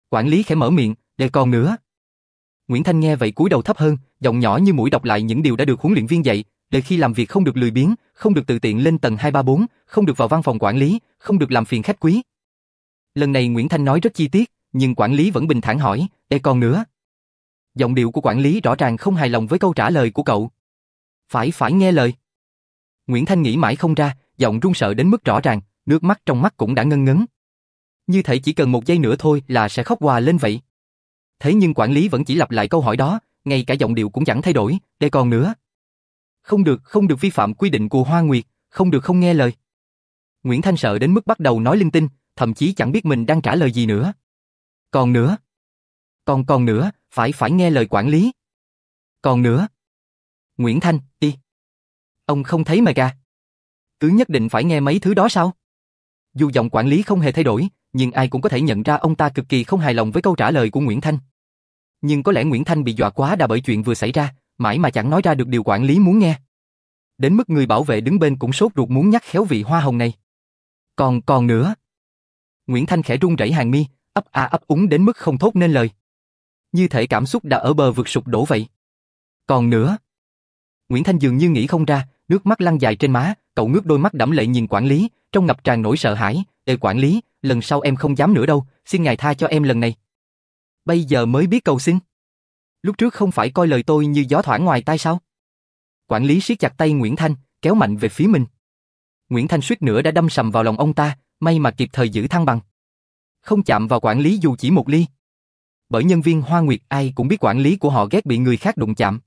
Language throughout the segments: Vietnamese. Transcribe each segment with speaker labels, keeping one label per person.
Speaker 1: Quản lý khẽ mở miệng, để còn nữa. Nguyễn Thanh nghe vậy cúi đầu thấp hơn, giọng nhỏ như mũi đọc lại những điều đã được huấn luyện viên dạy, để khi làm việc không được lười biếng, không được tự tiện lên tầng 234, không được vào văn phòng quản lý, không được làm phiền khách quý. Lần này Nguyễn Thanh nói rất chi tiết, nhưng quản lý vẫn bình thản hỏi, để còn nữa. Giọng điệu của quản lý rõ ràng không hài lòng với câu trả lời của cậu. Phải nghe lời. Nguyễn Thanh nghĩ mãi không ra, giọng run sợ đến mức rõ ràng, nước mắt trong mắt cũng đã ngân ngấn. Như thể chỉ cần một giây nữa thôi là sẽ khóc òa lên vậy. Thế nhưng quản lý vẫn chỉ lặp lại câu hỏi đó, ngay cả giọng điệu cũng chẳng thay đổi, để còn nữa. Không được vi phạm quy định của Hoa Nguyệt, không được không nghe lời. Nguyễn Thanh sợ đến mức bắt đầu nói linh tinh, thậm chí chẳng biết mình đang trả lời gì nữa. Còn nữa. Còn nữa, phải nghe lời quản lý. Còn nữa. Nguyễn Thanh, đi. Ông không thấy mà gà. Cứ nhất định phải nghe mấy thứ đó sao? Dù giọng quản lý không hề thay đổi, nhưng ai cũng có thể nhận ra ông ta cực kỳ không hài lòng với câu trả lời của Nguyễn Thanh. Nhưng có lẽ Nguyễn Thanh bị dọa quá đà bởi chuyện vừa xảy ra, mãi mà chẳng nói ra được điều quản lý muốn nghe. Đến mức người bảo vệ đứng bên cũng sốt ruột muốn nhắc khéo vị hoa hồng này. Còn nữa. Nguyễn Thanh khẽ run rẩy hàng mi, ấp úng đến mức không thốt nên lời. Như thể cảm xúc đã ở bờ vực sụp đổ vậy. Còn nữa. Nguyễn Thanh dường như nghĩ không ra, nước mắt lăn dài trên má, cậu ngước đôi mắt đẫm lệ nhìn quản lý, trong ngập tràn nỗi sợ hãi. Ê quản lý, lần sau em không dám nữa đâu, xin ngài tha cho em lần này. Bây giờ mới biết cầu xin. Lúc trước không phải coi lời tôi như gió thoảng ngoài tai sao? Quản lý siết chặt tay Nguyễn Thanh, kéo mạnh về phía mình. Nguyễn Thanh suýt nữa đã đâm sầm vào lòng ông ta, may mà kịp thời giữ thăng bằng. Không chạm vào quản lý dù chỉ một ly. Bởi nhân viên Hoa Nguyệt ai cũng biết quản lý của họ ghét bị người khác đụng chạm.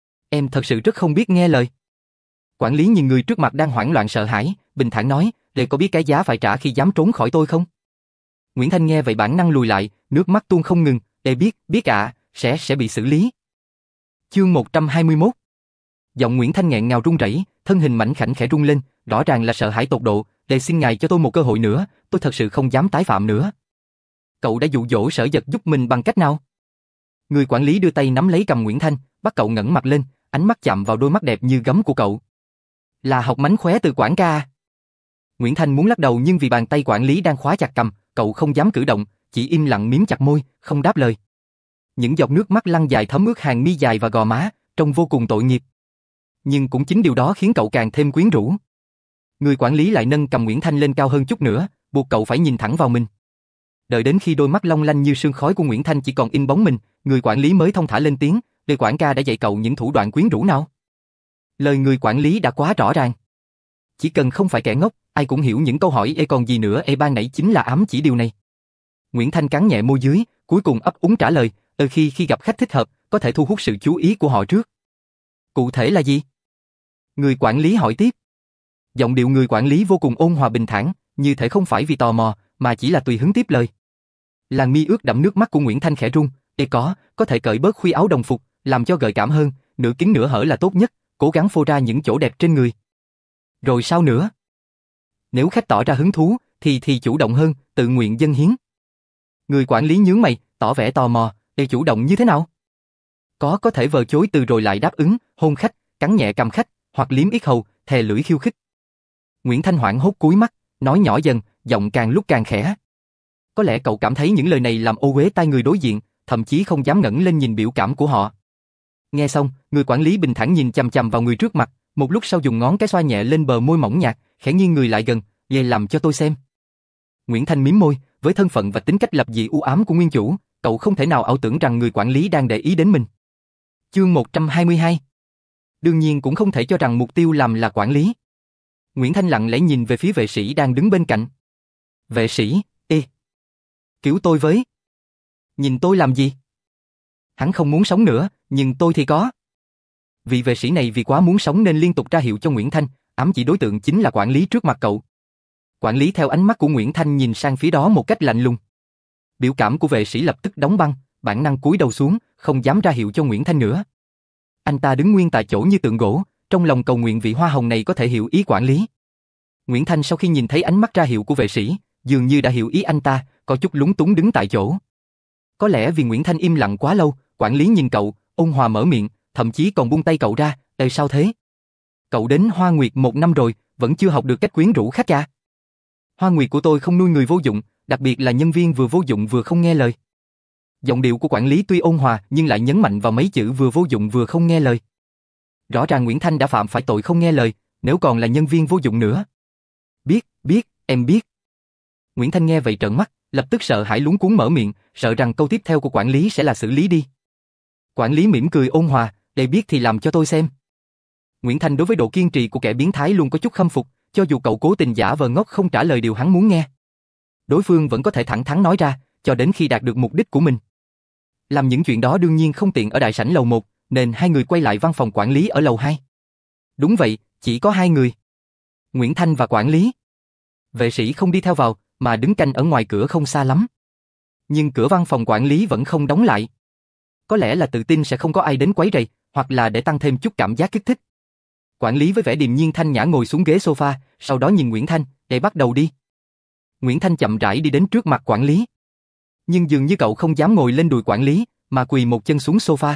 Speaker 1: Em thật sự rất không biết nghe lời. Quản lý nhìn người trước mặt đang hoảng loạn sợ hãi, bình thản nói, để có biết cái giá phải trả khi dám trốn khỏi tôi không? Nguyễn Thanh nghe vậy bản năng lùi lại, nước mắt tuôn không ngừng, để biết ạ, sẽ bị xử lý. Chương 121. Giọng Nguyễn Thanh nghẹn ngào run rẩy, thân hình mảnh khảnh khẽ rung lên, rõ ràng là sợ hãi tột độ, để xin ngài cho tôi một cơ hội nữa, tôi thật sự không dám tái phạm nữa. Cậu đã dụ dỗ Sở Giật giúp mình bằng cách nào? Người quản lý đưa tay nắm lấy cầm Nguyễn Thanh, bắt cậu ngẩng mặt lên, ánh mắt chạm vào đôi mắt đẹp như gấm của cậu. Là học mánh khóe từ Quảng ca à? Nguyễn Thanh muốn lắc đầu nhưng vì bàn tay quản lý đang khóa chặt cầm, cậu không dám cử động, chỉ im lặng mím chặt môi, không đáp lời. Những giọt nước mắt lăn dài thấm ướt hàng mi dài và gò má, trông vô cùng tội nghiệp. Nhưng cũng chính điều đó khiến cậu càng thêm quyến rũ. Người quản lý lại nâng cầm Nguyễn Thanh lên cao hơn chút nữa, buộc cậu phải nhìn thẳng vào mình. Đợi đến khi đôi mắt long lanh như sương khói của Nguyễn Thanh chỉ còn in bóng mình, người quản lý mới thong thả lên tiếng, "Đề quản ca đã dạy cậu những thủ đoạn quyến rũ nào?" Lời người quản lý đã quá rõ ràng. Chỉ cần không phải kẻ ngốc, ai cũng hiểu những câu hỏi còn gì nữa ban nãy chính là ám chỉ điều này. Nguyễn Thanh cắn nhẹ môi dưới, cuối cùng ấp úng trả lời, khi gặp khách thích hợp, có thể thu hút sự chú ý của họ trước. Cụ thể là gì? Người quản lý hỏi tiếp. Giọng điệu người quản lý vô cùng ôn hòa bình thản, như thể không phải vì tò mò, mà chỉ là tùy hứng tiếp lời. Làn mi ướt đẫm nước mắt của Nguyễn Thanh khẽ run, có thể cởi bớt khuy áo đồng phục, làm cho gợi cảm hơn, nửa kín nửa hở là tốt nhất, cố gắng phô ra những chỗ đẹp trên người. Rồi sao nữa? Nếu khách tỏ ra hứng thú, thì chủ động hơn, tự nguyện dâng hiến. Người quản lý nhướng mày, tỏ vẻ tò mò, chủ động như thế nào? Có thể vờ chối từ rồi lại đáp ứng, hôn khách, cắn nhẹ cằm khách, hoặc liếm yết hầu, thè lưỡi khiêu khích. Nguyễn Thanh hoảng hốt cúi mắt, nói nhỏ dần, giọng càng lúc càng khẽ. Có lẽ cậu cảm thấy những lời này làm ô uế tai người đối diện, thậm chí không dám ngẩng lên nhìn biểu cảm của họ. Nghe xong, người quản lý bình thản nhìn chằm chằm vào người trước mặt, một lúc sau dùng ngón cái xoa nhẹ lên bờ môi mỏng nhạt, khẽ nghiêng người lại gần, "Về làm cho tôi xem." Nguyễn Thanh mím môi, với thân phận và tính cách lập dị u ám của nguyên chủ, cậu không thể nào ảo tưởng rằng người quản lý đang để ý đến mình. Chương 122. Đương nhiên cũng không thể cho rằng mục tiêu làm là quản lý. Nguyễn Thanh lặng lẽ nhìn về phía vệ sĩ đang đứng bên cạnh. Vệ sĩ, cứu tôi với. Nhìn tôi làm gì? Hắn không muốn sống nữa, nhưng tôi thì có. Vị vệ sĩ này vì quá muốn sống nên liên tục ra hiệu cho Nguyễn Thanh, ám chỉ đối tượng chính là quản lý trước mặt cậu. Quản lý theo ánh mắt của Nguyễn Thanh nhìn sang phía đó một cách lạnh lùng. Biểu cảm của vệ sĩ lập tức đóng băng, bản năng cúi đầu xuống, không dám ra hiệu cho Nguyễn Thanh nữa. Anh ta đứng nguyên tại chỗ như tượng gỗ, trong lòng cầu nguyện vị hoa hồng này có thể hiểu ý quản lý. Nguyễn Thanh sau khi nhìn thấy ánh mắt ra hiệu của vệ sĩ, dường như đã hiểu ý anh ta, có chút lúng túng đứng tại chỗ. Có lẽ vì Nguyễn Thanh im lặng quá lâu, quản lý nhìn cậu, ôn hòa mở miệng, thậm chí còn buông tay cậu ra, sao thế? Cậu đến Hoa Nguyệt 1 năm rồi, vẫn chưa học được cách quyến rũ khách à? Hoa Nguyệt của tôi không nuôi người vô dụng, đặc biệt là nhân viên vừa vô dụng vừa không nghe lời. Giọng điệu của quản lý tuy ôn hòa nhưng lại nhấn mạnh vào mấy chữ vừa vô dụng vừa không nghe lời. Rõ ràng Nguyễn Thanh đã phạm phải tội không nghe lời, nếu còn là nhân viên vô dụng nữa. Biết, em biết. Nguyễn Thanh nghe vậy trợn mắt, lập tức sợ hãi luống cuống mở miệng, sợ rằng câu tiếp theo của quản lý sẽ là xử lý đi. Quản lý mỉm cười ôn hòa, để biết thì làm cho tôi xem. Nguyễn Thanh đối với độ kiên trì của kẻ biến thái luôn có chút khâm phục, cho dù cậu cố tình giả vờ ngốc không trả lời điều hắn muốn nghe. Đối phương vẫn có thể thẳng thắn nói ra, cho đến khi đạt được mục đích của mình. Làm những chuyện đó đương nhiên không tiện ở đại sảnh lầu 1, nên hai người quay lại văn phòng quản lý ở lầu 2. Đúng vậy, chỉ có hai người. Nguyễn Thanh và quản lý. Vệ sĩ không đi theo vào, mà đứng canh ở ngoài cửa không xa lắm. Nhưng cửa văn phòng quản lý vẫn không đóng lại. Có lẽ là tự tin sẽ không có ai đến quấy rầy, hoặc là để tăng thêm chút cảm giác kích thích. Quản lý với vẻ điềm nhiên thanh nhã ngồi xuống ghế sofa, sau đó nhìn Nguyễn Thanh, để bắt đầu đi. Nguyễn Thanh chậm rãi đi đến trước mặt quản lý. Nhưng dường như cậu không dám ngồi lên đùi quản lý, mà quỳ một chân xuống sofa.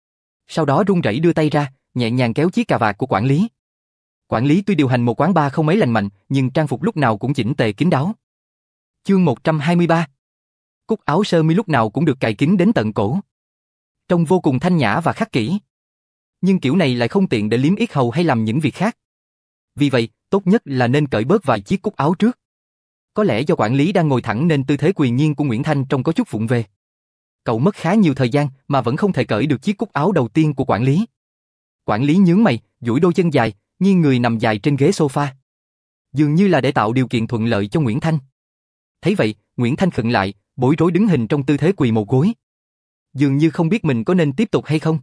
Speaker 1: Sau đó run rẩy đưa tay ra, nhẹ nhàng kéo chiếc cà vạt của quản lý. Quản lý tuy điều hành một quán bar không mấy lành mạnh, nhưng trang phục lúc nào cũng chỉnh tề kín đáo. Chương 123. Cúc áo sơ mi lúc nào cũng được cài kín đến tận cổ. Trông vô cùng thanh nhã và khắc kỷ. Nhưng kiểu này lại không tiện để liếm yết hầu hay làm những việc khác. Vì vậy, tốt nhất là nên cởi bớt vài chiếc cúc áo trước. Có lẽ do quản lý đang ngồi thẳng nên tư thế quỳ nhiên của Nguyễn Thanh trông có chút vụng về. Cậu mất khá nhiều thời gian mà vẫn không thể cởi được chiếc cúc áo đầu tiên của quản lý. Quản lý nhướng mày, duỗi đôi chân dài, nghiêng người nằm dài trên ghế sofa. Dường như là để tạo điều kiện thuận lợi cho Nguyễn Thanh. Thấy vậy, Nguyễn Thanh khựng lại, bối rối đứng hình trong tư thế quỳ một gối. Dường như không biết mình có nên tiếp tục hay không.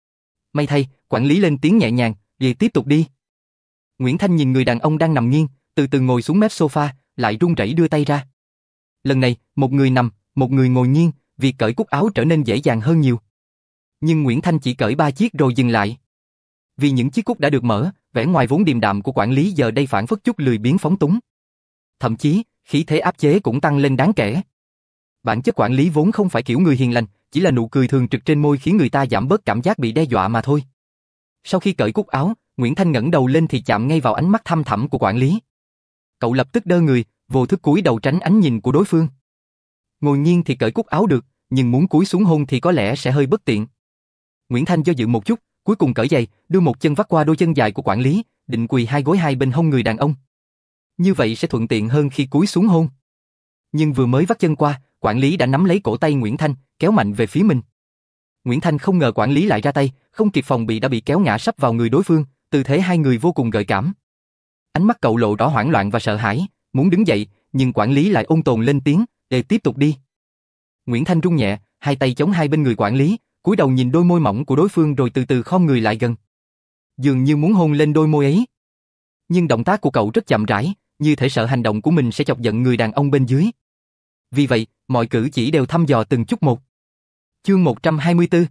Speaker 1: May thay, quản lý lên tiếng nhẹ nhàng, "Vậy tiếp tục đi." Nguyễn Thanh nhìn người đàn ông đang nằm nghiêng, từ từ ngồi xuống mép sofa, lại run rẩy đưa tay ra. Lần này, một người nằm, một người ngồi nghiêng, việc cởi cúc áo trở nên dễ dàng hơn nhiều. Nhưng Nguyễn Thanh chỉ cởi 3 chiếc rồi dừng lại. Vì những chiếc cúc đã được mở, vẻ ngoài vốn điềm đạm của quản lý giờ đây phản phất chút lười biếng phóng túng. Thậm chí, khí thế áp chế cũng tăng lên đáng kể. Bản chất quản lý vốn không phải kiểu người hiền lành, chỉ là nụ cười thường trực trên môi khiến người ta giảm bớt cảm giác bị đe dọa mà thôi. Sau khi cởi cúc áo, Nguyễn Thanh ngẩng đầu lên thì chạm ngay vào ánh mắt thăm thẳm của quản lý. Cậu lập tức đơ người, vô thức cúi đầu tránh ánh nhìn của đối phương. Ngồi nghiêng thì cởi cúc áo được, nhưng muốn cúi xuống hôn thì có lẽ sẽ hơi bất tiện. Nguyễn Thanh do dự một chút, cuối cùng cởi giày, đưa một chân vắt qua đôi chân dài của quản lý, định quỳ hai gối hai bên hông người đàn ông. Như vậy sẽ thuận tiện hơn khi cúi xuống hôn. Nhưng vừa mới vắt chân qua, quản lý đã nắm lấy cổ tay Nguyễn Thanh, kéo mạnh về phía mình. Nguyễn Thanh không ngờ quản lý lại ra tay, không kịp phòng bị đã bị kéo ngã sấp vào người đối phương, tư thế hai người vô cùng gợi cảm. Ánh mắt cậu lộ rõ hoảng loạn và sợ hãi, muốn đứng dậy, nhưng quản lý lại ôn tồn lên tiếng, "Để tiếp tục đi." Nguyễn Thanh run nhẹ, hai tay chống hai bên người quản lý, cúi đầu nhìn đôi môi mỏng của đối phương rồi từ từ khom người lại gần. Dường như muốn hôn lên đôi môi ấy. Nhưng động tác của cậu rất chậm rãi, như thể sợ hành động của mình sẽ chọc giận người đàn ông bên dưới. Vì vậy, mọi cử chỉ đều thăm dò từng chút một. Chương 124.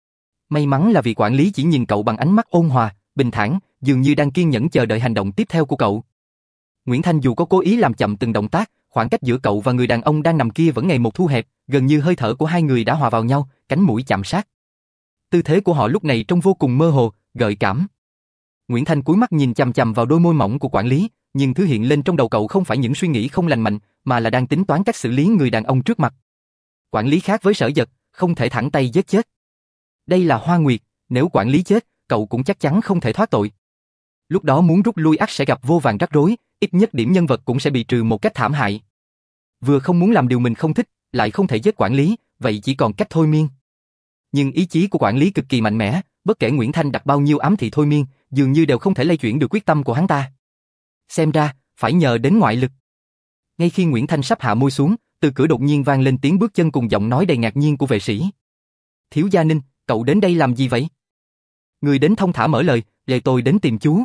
Speaker 1: May mắn là vì quản lý chỉ nhìn cậu bằng ánh mắt ôn hòa, bình thản, dường như đang kiên nhẫn chờ đợi hành động tiếp theo của cậu. Nguyễn Thanh dù có cố ý làm chậm từng động tác, khoảng cách giữa cậu và người đàn ông đang nằm kia vẫn ngày một thu hẹp, gần như hơi thở của hai người đã hòa vào nhau, cánh mũi chạm sát. Tư thế của họ lúc này trông vô cùng mơ hồ, gợi cảm. Nguyễn Thanh cúi mắt nhìn chằm chằm vào đôi môi mỏng của quản lý, nhưng thứ hiện lên trong đầu cậu không phải những suy nghĩ không lành mạnh, mà là đang tính toán cách xử lý người đàn ông trước mặt. Quản lý khác với Sở Dật, không thể thẳng tay giết chết. Đây là Hoa Nguyệt, nếu quản lý chết, cậu cũng chắc chắn không thể thoát tội. Lúc đó muốn rút lui ắt sẽ gặp vô vàn rắc rối, ít nhất điểm nhân vật cũng sẽ bị trừ một cách thảm hại. Vừa không muốn làm điều mình không thích, lại không thể giết quản lý, vậy chỉ còn cách thôi miên. Nhưng ý chí của quản lý cực kỳ mạnh mẽ, bất kể Nguyễn Thanh đặt bao nhiêu ám thị thôi miên, dường như đều không thể lay chuyển được quyết tâm của hắn ta. Xem ra, phải nhờ đến ngoại lực. Ngay khi Nguyễn Thanh sắp hạ môi xuống, từ cửa đột nhiên vang lên tiếng bước chân cùng giọng nói đầy ngạc nhiên của vệ sĩ. "Thiếu gia Ninh, cậu đến đây làm gì vậy?" Người đến thông thả mở lời, "Lệ tôi đến tìm chú."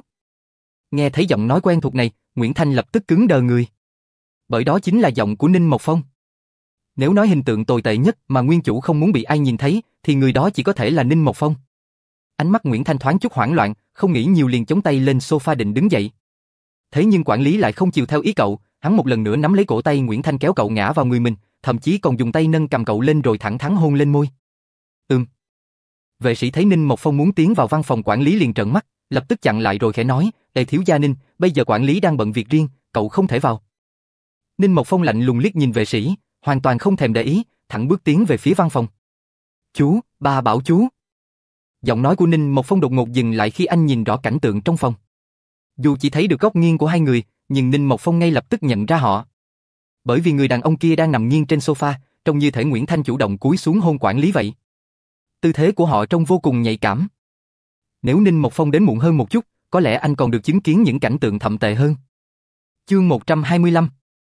Speaker 1: Nghe thấy giọng nói quen thuộc này, Nguyễn Thanh lập tức cứng đờ người. Bởi đó chính là giọng của Ninh Mộc Phong. Nếu nói hình tượng tồi tệ nhất mà nguyên chủ không muốn bị ai nhìn thấy, thì người đó chỉ có thể là Ninh Mộc Phong. Ánh mắt Nguyễn Thanh thoáng chút hoảng loạn, không nghĩ nhiều liền chống tay lên sofa định đứng dậy. Thế nhưng quản lý lại không chiều theo ý cậu, hắn một lần nữa nắm lấy cổ tay Nguyễn Thanh kéo cậu ngã vào người mình, thậm chí còn dùng tay nâng cầm cậu lên rồi thẳng thắn hôn lên môi. Vệ sĩ thấy Ninh Mộc Phong muốn tiến vào văn phòng quản lý liền trợn mắt, lập tức chặn lại rồi khẽ nói, "Đại thiếu gia Ninh, bây giờ quản lý đang bận việc riêng, cậu không thể vào." Ninh Mộc Phong lạnh lùng liếc nhìn vệ sĩ, hoàn toàn không thèm để ý, thẳng bước tiến về phía văn phòng. Chú, ba bảo chú. Giọng nói của Ninh Mộc Phong đột ngột dừng lại khi anh nhìn rõ cảnh tượng trong phòng. Dù chỉ thấy được góc nghiêng của hai người, nhưng Ninh Mộc Phong ngay lập tức nhận ra họ. Bởi vì người đàn ông kia đang nằm nghiêng trên sofa, trông như thể Nguyễn Thanh chủ động cúi xuống hôn quản lý vậy. Tư thế của họ trông vô cùng nhạy cảm. Nếu Ninh Mộc Phong đến muộn hơn một chút, có lẽ anh còn được chứng kiến những cảnh tượng thậm tệ hơn. Chương 125.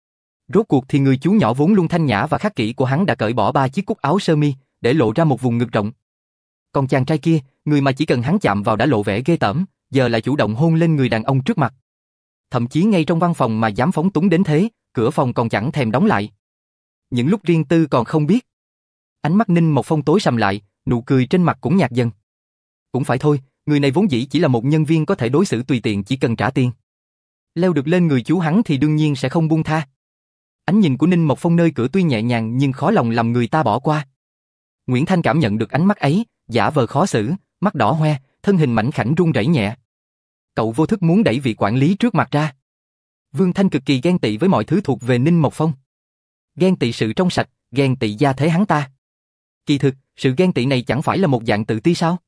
Speaker 1: Rốt cuộc thì người chú nhỏ vốn luôn thanh nhã và khắc kỷ của hắn đã cởi bỏ 3 chiếc cúc áo sơ mi, để lộ ra một vùng ngực rộng. Còn chàng trai kia, người mà chỉ cần hắn chạm vào đã lộ vẻ ghê tởm, giờ lại chủ động hôn lên người đàn ông trước mặt. Thậm chí ngay trong văn phòng mà dám phóng túng đến thế, cửa phòng còn chẳng thèm đóng lại. Những lúc riêng tư còn không biết. Ánh mắt Ninh Mộc Phong tối sầm lại, nụ cười trên mặt cũng nhạt dần. Cũng phải thôi, người này vốn dĩ chỉ là một nhân viên có thể đối xử tùy tiện chỉ cần trả tiền. Leo được lên người chú hắn thì đương nhiên sẽ không buông tha. Ánh nhìn của Ninh Mộc Phong nơi cửa tuy nhẹ nhàng nhưng khó lòng làm người ta bỏ qua. Nguyễn Thanh cảm nhận được ánh mắt ấy, giả vờ khó xử, mắt đỏ hoe, thân hình mảnh khảnh run rẩy nhẹ. Cậu vô thức muốn đẩy vị quản lý trước mặt ra. Vương Thanh cực kỳ ghen tị với mọi thứ thuộc về Ninh Mộc Phong. Ghen tị sự trong sạch, ghen tị gia thế hắn ta. Kỳ thực, sự ghen tị này chẳng phải là một dạng tự ti sao?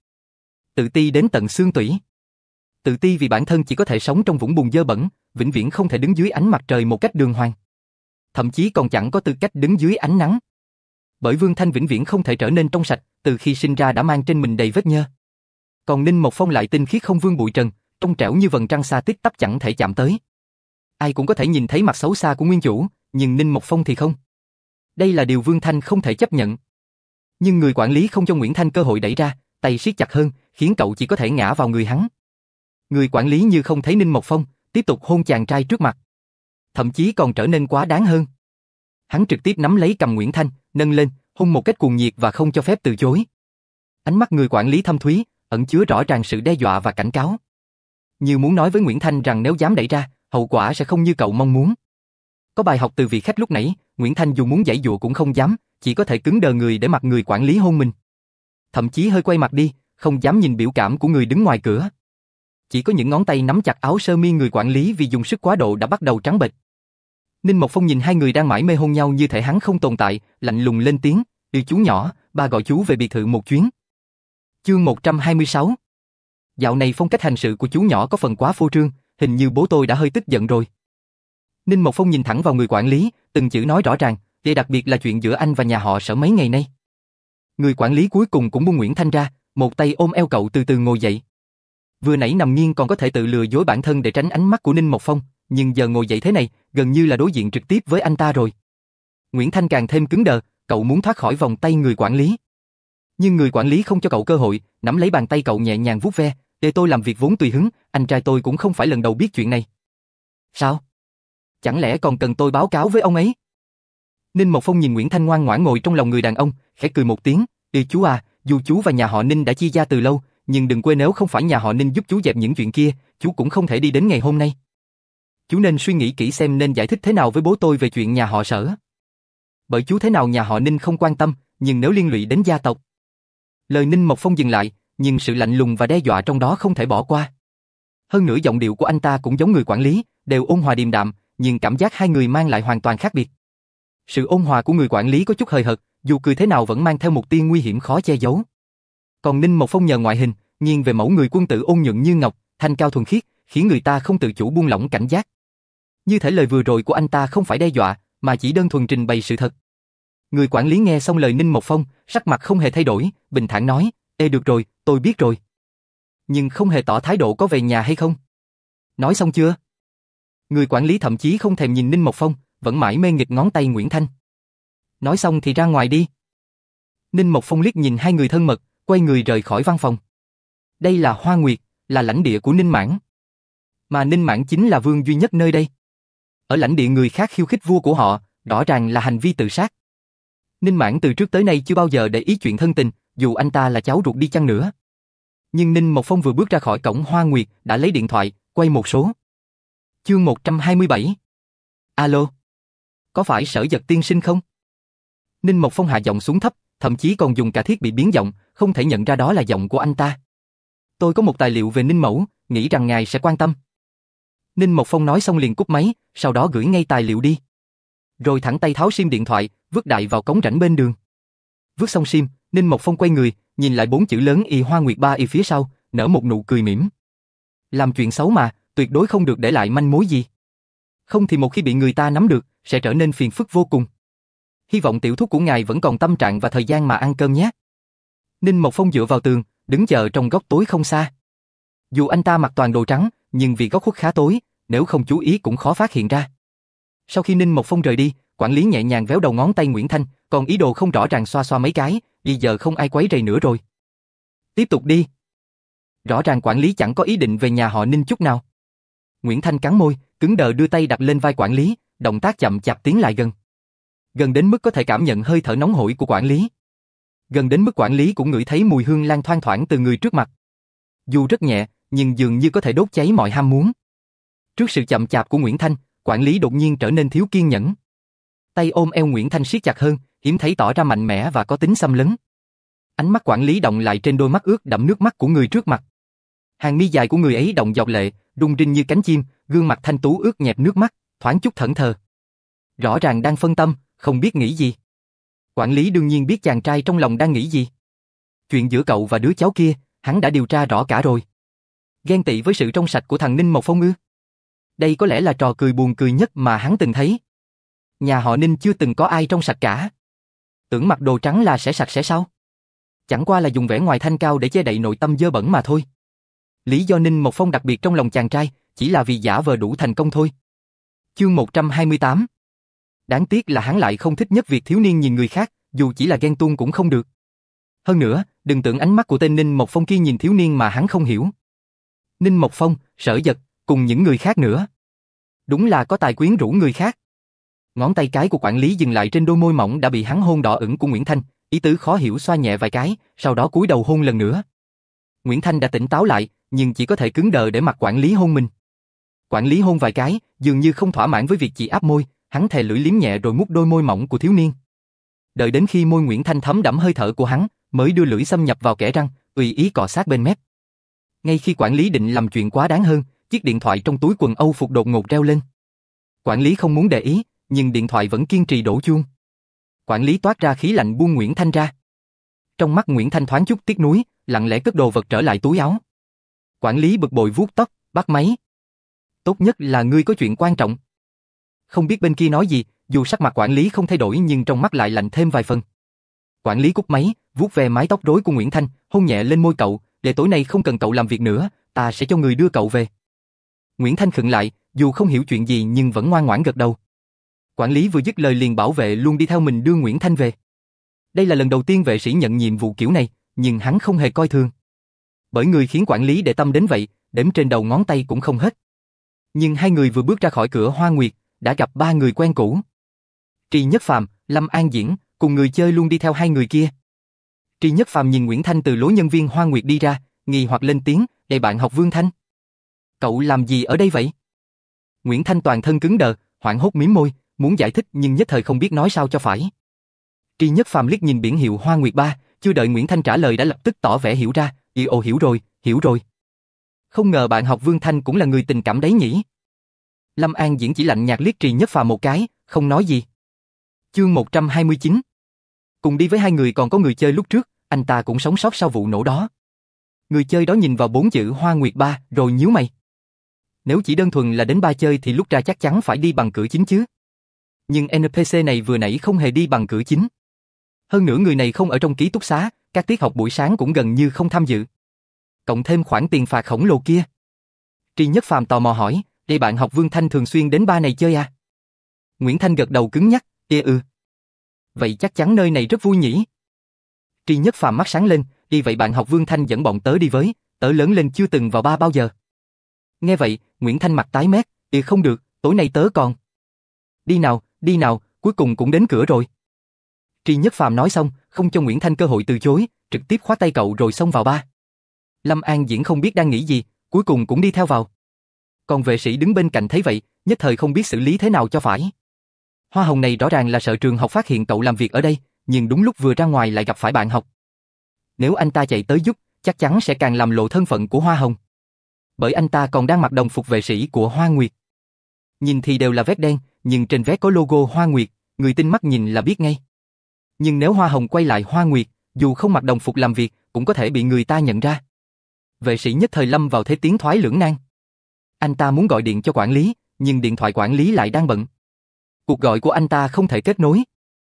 Speaker 1: Tự ti đến tận xương tủy. Tự ti vì bản thân chỉ có thể sống trong vũng bùn dơ bẩn, vĩnh viễn không thể đứng dưới ánh mặt trời một cách đường hoàng. Thậm chí còn chẳng có tư cách đứng dưới ánh nắng. Bởi Vương Thanh vĩnh viễn không thể trở nên trong sạch, từ khi sinh ra đã mang trên mình đầy vết nhơ. Còn Ninh Mộc Phong lại tinh khiết không vương bụi trần, trong trẻo như vầng trăng xa tít tắp chẳng thể chạm tới. Ai cũng có thể nhìn thấy mặt xấu xa của nguyên chủ, nhưng Ninh Mộc Phong thì không. Đây là điều Vương Thanh không thể chấp nhận. Nhưng người quản lý không cho Nguyễn Thanh cơ hội đẩy ra, tay siết chặt hơn, khiến cậu chỉ có thể ngã vào người hắn. Người quản lý như không thấy Ninh Mộc Phong, tiếp tục hôn chàng trai trước mặt. Thậm chí còn trở nên quá đáng hơn. Hắn trực tiếp nắm lấy cằm Nguyễn Thanh, nâng lên, hôn một cách cuồng nhiệt và không cho phép từ chối. Ánh mắt người quản lý thâm thúy, ẩn chứa rõ ràng sự đe dọa và cảnh cáo. Như muốn nói với Nguyễn Thanh rằng nếu dám đẩy ra, hậu quả sẽ không như cậu mong muốn. Có bài học từ vị khách lúc nãy, Nguyễn Thanh dù muốn giãy giụa cũng không dám, chỉ có thể cứng đờ người để mặc người quản lý hôn mình. Thậm chí hơi quay mặt đi, không dám nhìn biểu cảm của người đứng ngoài cửa. Chỉ có những ngón tay nắm chặt áo sơ mi người quản lý vì dùng sức quá độ đã bắt đầu trắng bệch. Ninh Mộc Phong nhìn hai người đang mải mê hôn nhau như thể hắn không tồn tại, lạnh lùng lên tiếng, "Đưa chú nhỏ, ba gọi chú về biệt thự một chuyến." Chương 126. Dạo này phong cách hành sự của chú nhỏ có phần quá phô trương, hình như bố tôi đã hơi tức giận rồi. Ninh Mộc Phong nhìn thẳng vào người quản lý, từng chữ nói rõ ràng, "Đây đặc biệt là chuyện giữa anh và nhà họ Sở mấy ngày nay." Người quản lý cuối cùng cũng buông Nguyễn Thanh ra, một tay ôm eo cậu từ từ ngồi dậy. Vừa nãy nằm nghiêng còn có thể tự lừa dối bản thân để tránh ánh mắt của Ninh Mộc Phong, nhưng giờ ngồi dậy thế này, gần như là đối diện trực tiếp với anh ta rồi. Nguyễn Thanh càng thêm cứng đờ, cậu muốn thoát khỏi vòng tay người quản lý. Nhưng người quản lý không cho cậu cơ hội, nắm lấy bàn tay cậu nhẹ nhàng vuốt ve, "Để tôi làm việc vốn tùy hứng, anh trai tôi cũng không phải lần đầu biết chuyện này." "Sao? Chẳng lẽ còn cần tôi báo cáo với ông ấy?" Ninh Mộc Phong nhìn Nguyễn Thanh ngoan ngoãn ngồi trong lòng người đàn ông, khẽ cười một tiếng, Chú à, dù chú và nhà họ Ninh đã chia gia từ lâu, nhưng đừng quên nếu không phải nhà họ Ninh giúp chú dẹp những chuyện kia, chú cũng không thể đi đến ngày hôm nay. Chú nên suy nghĩ kỹ xem nên giải thích thế nào với bố tôi về chuyện nhà họ Sở. Bởi chú thế nào nhà họ Ninh không quan tâm, nhưng nếu liên lụy đến gia tộc." Lời Ninh Mộc Phong dừng lại, nhưng sự lạnh lùng và đe dọa trong đó không thể bỏ qua. Hơn nữa giọng điệu của anh ta cũng giống người quản lý, đều ôn hòa điềm đạm, nhưng cảm giác hai người mang lại hoàn toàn khác biệt. Sự ôn hòa của người quản lý có chút hời hợt, dù cười thế nào vẫn mang theo một tia nguy hiểm khó che giấu. Còn Ninh Mộc Phong nhờ ngoại hình, nghiêng về mẫu người quân tử ôn nhuận như ngọc, thanh cao thuần khiết, khiến người ta không tự chủ buông lỏng cảnh giác. Như thể lời vừa rồi của anh ta không phải đe dọa, mà chỉ đơn thuần trình bày sự thật. Người quản lý nghe xong lời Ninh Mộc Phong, sắc mặt không hề thay đổi, bình thản nói, "Ê được rồi, tôi biết rồi." Nhưng không hề tỏ thái độ có về nhà hay không. "Nói xong chưa?" Người quản lý thậm chí không thèm nhìn Ninh Mộc Phong, vẫn mãi mê nghịch ngón tay Nguyễn Thanh. "Nói xong thì ra ngoài đi." Ninh Mộc Phong liếc nhìn hai người thân mật, quay người rời khỏi văn phòng. Đây là Hoa Nguyệt, là lãnh địa của Ninh Mãn. Mà Ninh Mãn chính là vương duy nhất nơi đây. Ở lãnh địa người khác khiêu khích vua của họ, rõ ràng là hành vi tự sát. Ninh Mãn từ trước tới nay chưa bao giờ để ý chuyện thân tình, dù anh ta là cháu ruột đi chăng nữa. Nhưng Ninh Mộc Phong vừa bước ra khỏi cổng Hoa Nguyệt, đã lấy điện thoại, quay một số. Chương 127. Alo. Có phải Sở Dật tiên sinh không? Ninh Mộc Phong hạ giọng xuống thấp, thậm chí còn dùng cả thiết bị biến giọng, không thể nhận ra đó là giọng của anh ta. Tôi có một tài liệu về Ninh Mẫu, nghĩ rằng ngài sẽ quan tâm. Ninh Mộc Phong nói xong liền cúp máy, sau đó gửi ngay tài liệu đi. Rồi thẳng tay tháo sim điện thoại, vứt đại vào cống rãnh bên đường. Vứt xong sim, Ninh Mộc Phong quay người, nhìn lại 4 chữ lớn Y Hoa Nguyệt Ba Y phía sau, nở một nụ cười mỉm. Làm chuyện xấu mà, tuyệt đối không được để lại manh mối gì. Không thì một khi bị người ta nắm được, sẽ trở nên phiền phức vô cùng. Hy vọng tiểu thúc của ngài vẫn còn tâm trạng và thời gian mà ăn cơm nhé. Ninh Mộc Phong dựa vào tường, đứng chờ trong góc tối không xa. Dù anh ta mặc toàn đồ trắng, nhưng vì góc khuất khá tối, nếu không chú ý cũng khó phát hiện ra. Sau khi Ninh Mộc Phong rời đi, quản lý nhẹ nhàng véo đầu ngón tay Nguyễn Thanh, còn ý đồ không rõ ràng xoa xoa mấy cái, bây giờ không ai quấy rầy nữa rồi. Tiếp tục đi. Rõ ràng quản lý chẳng có ý định về nhà họ Ninh chút nào. Nguyễn Thanh cắn môi, cứng đờ đưa tay đặt lên vai quản lý, động tác chậm chạp tiến lại gần. Gần đến mức có thể cảm nhận hơi thở nóng hổi của quản lý. Gần đến mức quản lý cũng ngửi thấy mùi hương lan thoang thoảng từ người trước mặt. Dù rất nhẹ, nhưng dường như có thể đốt cháy mọi ham muốn. Trước sự chậm chạp của Nguyễn Thanh, quản lý đột nhiên trở nên thiếu kiên nhẫn. Tay ôm eo Nguyễn Thanh siết chặt hơn, hiếm thấy tỏ ra mạnh mẽ và có tính xâm lấn. Ánh mắt quản lý động lại trên đôi mắt ướt đẫm nước mắt của người trước mặt. Hàng mi dài của người ấy động dọc lệ, rung rinh như cánh chim, gương mặt thanh tú ướt nhẹp nước mắt, thoáng chút thẫn thờ. Rõ ràng đang phân tâm, không biết nghĩ gì. Quản lý đương nhiên biết chàng trai trong lòng đang nghĩ gì. Chuyện giữa cậu và đứa cháu kia, hắn đã điều tra rõ cả rồi. Ghen tị với sự trong sạch của thằng Ninh Mộc Phong ư? Đây có lẽ là trò cười buồn cười nhất mà hắn từng thấy. Nhà họ Ninh chưa từng có ai trong sạch cả. Tưởng mặc đồ trắng là sẽ sạch sẽ sao? Chẳng qua là dùng vẻ ngoài thanh cao để che đậy nội tâm dơ bẩn mà thôi. Lý do Ninh Mộc Phong đặc biệt trong lòng chàng trai chỉ là vì giả vờ đủ thành công thôi. Chương 128. Đáng tiếc là hắn lại không thích nhất việc thiếu niên nhìn người khác, dù chỉ là ghen tuông cũng không được. Hơn nữa, đừng tưởng ánh mắt của tên Ninh Mộc Phong kia nhìn thiếu niên mà hắn không hiểu. Ninh Mộc Phong, Sở Dật, cùng những người khác nữa. Đúng là có tài quyến rũ người khác. Ngón tay cái của quản lý dừng lại trên đôi môi mỏng đã bị hắn hôn đỏ ửng của Nguyễn Thanh, ý tứ khó hiểu xoa nhẹ vài cái, sau đó cúi đầu hôn lần nữa. Nguyễn Thanh đã tỉnh táo lại, nhưng chỉ có thể cứng đờ để mặc quản lý hôn mình. Quản lý hôn vài cái, dường như không thỏa mãn với việc chỉ áp môi, hắn thè lưỡi liếm nhẹ rồi mút đôi môi mỏng của thiếu niên. Đợi đến khi môi Nguyễn Thanh thấm đẫm hơi thở của hắn, mới đưa lưỡi xâm nhập vào kẽ răng, tùy ý cọ sát bên mép. Ngay khi quản lý định làm chuyện quá đáng hơn, chiếc điện thoại trong túi quần Âu phục đột ngột reo lên. Quản lý không muốn để ý, nhưng điện thoại vẫn kiên trì đổ chuông. Quản lý toát ra khí lạnh buông Nguyễn Thanh ra. Trong mắt Nguyễn Thanh thoáng chút tiếc nuối, lặng lẽ cất đồ vật trở lại túi áo. Quản lý bực bội vuốt tóc, bắt máy. Tốt nhất là ngươi có chuyện quan trọng. Không biết bên kia nói gì, dù sắc mặt quản lý không thay đổi nhưng trong mắt lại lạnh thêm vài phần. Quản lý cúp máy, vuốt ve mái tóc rối của Nguyễn Thanh, hôn nhẹ lên môi cậu, để tối nay không cần cậu làm việc nữa, ta sẽ cho người đưa cậu về. Nguyễn Thanh khựng lại, dù không hiểu chuyện gì nhưng vẫn ngoan ngoãn gật đầu. Quản lý vừa dứt lời liền bảo vệ luôn đi theo mình đưa Nguyễn Thanh về. Đây là lần đầu tiên vệ sĩ nhận nhiệm vụ kiểu này, nhưng hắn không hề coi thường. Bởi người khiến quản lý để tâm đến vậy, đếm trên đầu ngón tay cũng không hết. Nhưng hai người vừa bước ra khỏi cửa Hoa Nguyệt, đã gặp ba người quen cũ. Tri Nhất Phàm, Lâm An Diễn, cùng người chơi luôn đi theo hai người kia. Tri Nhất Phàm nhìn Nguyễn Thanh từ lối nhân viên Hoa Nguyệt đi ra, nghi hoặc lên tiếng, "Đây bạn học Vương Thanh. Cậu làm gì ở đây vậy?" Nguyễn Thanh toàn thân cứng đờ, hoảng hốt mím môi, muốn giải thích nhưng nhất thời không biết nói sao cho phải. Tri Nhất Phàm liếc nhìn biển hiệu Hoa Nguyệt 3, chưa đợi Nguyễn Thanh trả lời đã lập tức tỏ vẻ hiểu ra, "Ồ, hiểu rồi, hiểu rồi. Không ngờ bạn học Vương Thanh cũng là người tình cảm đấy nhỉ?" Lâm An Diễn chỉ lạnh nhạt liếc Tri Nhất Phàm một cái, không nói gì. Chương 129. Cùng đi với hai người còn có người chơi lúc trước, anh ta cũng sống sót sau vụ nổ đó. Người chơi đó nhìn vào 4 chữ Hoa Nguyệt 3 rồi nhíu mày. Nếu chỉ đơn thuần là đến ba chơi thì lúc ra chắc chắn phải đi bằng cửa chính chứ. Nhưng NPC này vừa nãy không hề đi bằng cửa chính. Hơn nữa người này không ở trong ký túc xá, các tiết học buổi sáng cũng gần như không tham dự. Cộng thêm khoản tiền phạt khổng lồ kia. Tri Nhất Phàm tò mò hỏi, "Đây bạn học Vương Thanh thường xuyên đến ba này chơi à?" Nguyễn Thanh gật đầu cứng nhắc, "Ừ. Vậy chắc chắn nơi này rất vui nhỉ?" Tri Nhất Phàm mắt sáng lên, "Đi vậy bạn học Vương Thanh dẫn bọn tớ đi với, tớ lớn lên chưa từng vào ba bao giờ." Nghe vậy, Nguyễn Thanh mặt tái mét, Không được, tối nay tớ còn." Đi nào, cuối cùng cũng đến cửa rồi." Tri Nhất Phàm nói xong, không cho Nguyễn Thanh cơ hội từ chối, trực tiếp khóa tay cậu rồi xông vào ba. Lâm An Diễn không biết đang nghĩ gì, cuối cùng cũng đi theo vào. Còn vệ sĩ đứng bên cạnh thấy vậy, nhất thời không biết xử lý thế nào cho phải. Hoa hồng này rõ ràng là sợ trường học phát hiện cậu làm việc ở đây, nhưng đúng lúc vừa ra ngoài lại gặp phải bạn học. Nếu anh ta chạy tới giúp, chắc chắn sẽ càng làm lộ thân phận của Hoa hồng. Bởi anh ta còn đang mặc đồng phục vệ sĩ của Hoa Nguyệt. Nhìn thì đều là vest đen, nhưng trên vest có logo Hoa Nguyệt, người tinh mắt nhìn là biết ngay. Nhưng nếu Hoa hồng quay lại Hoa Nguyệt, Dù không mặc đồng phục làm việc, cũng có thể bị người ta nhận ra. Vệ sĩ nhất thời lâm vào thế tiến thoái lưỡng nan. Anh ta muốn gọi điện cho quản lý, nhưng điện thoại quản lý lại đang bận. Cuộc gọi của anh ta không thể kết nối.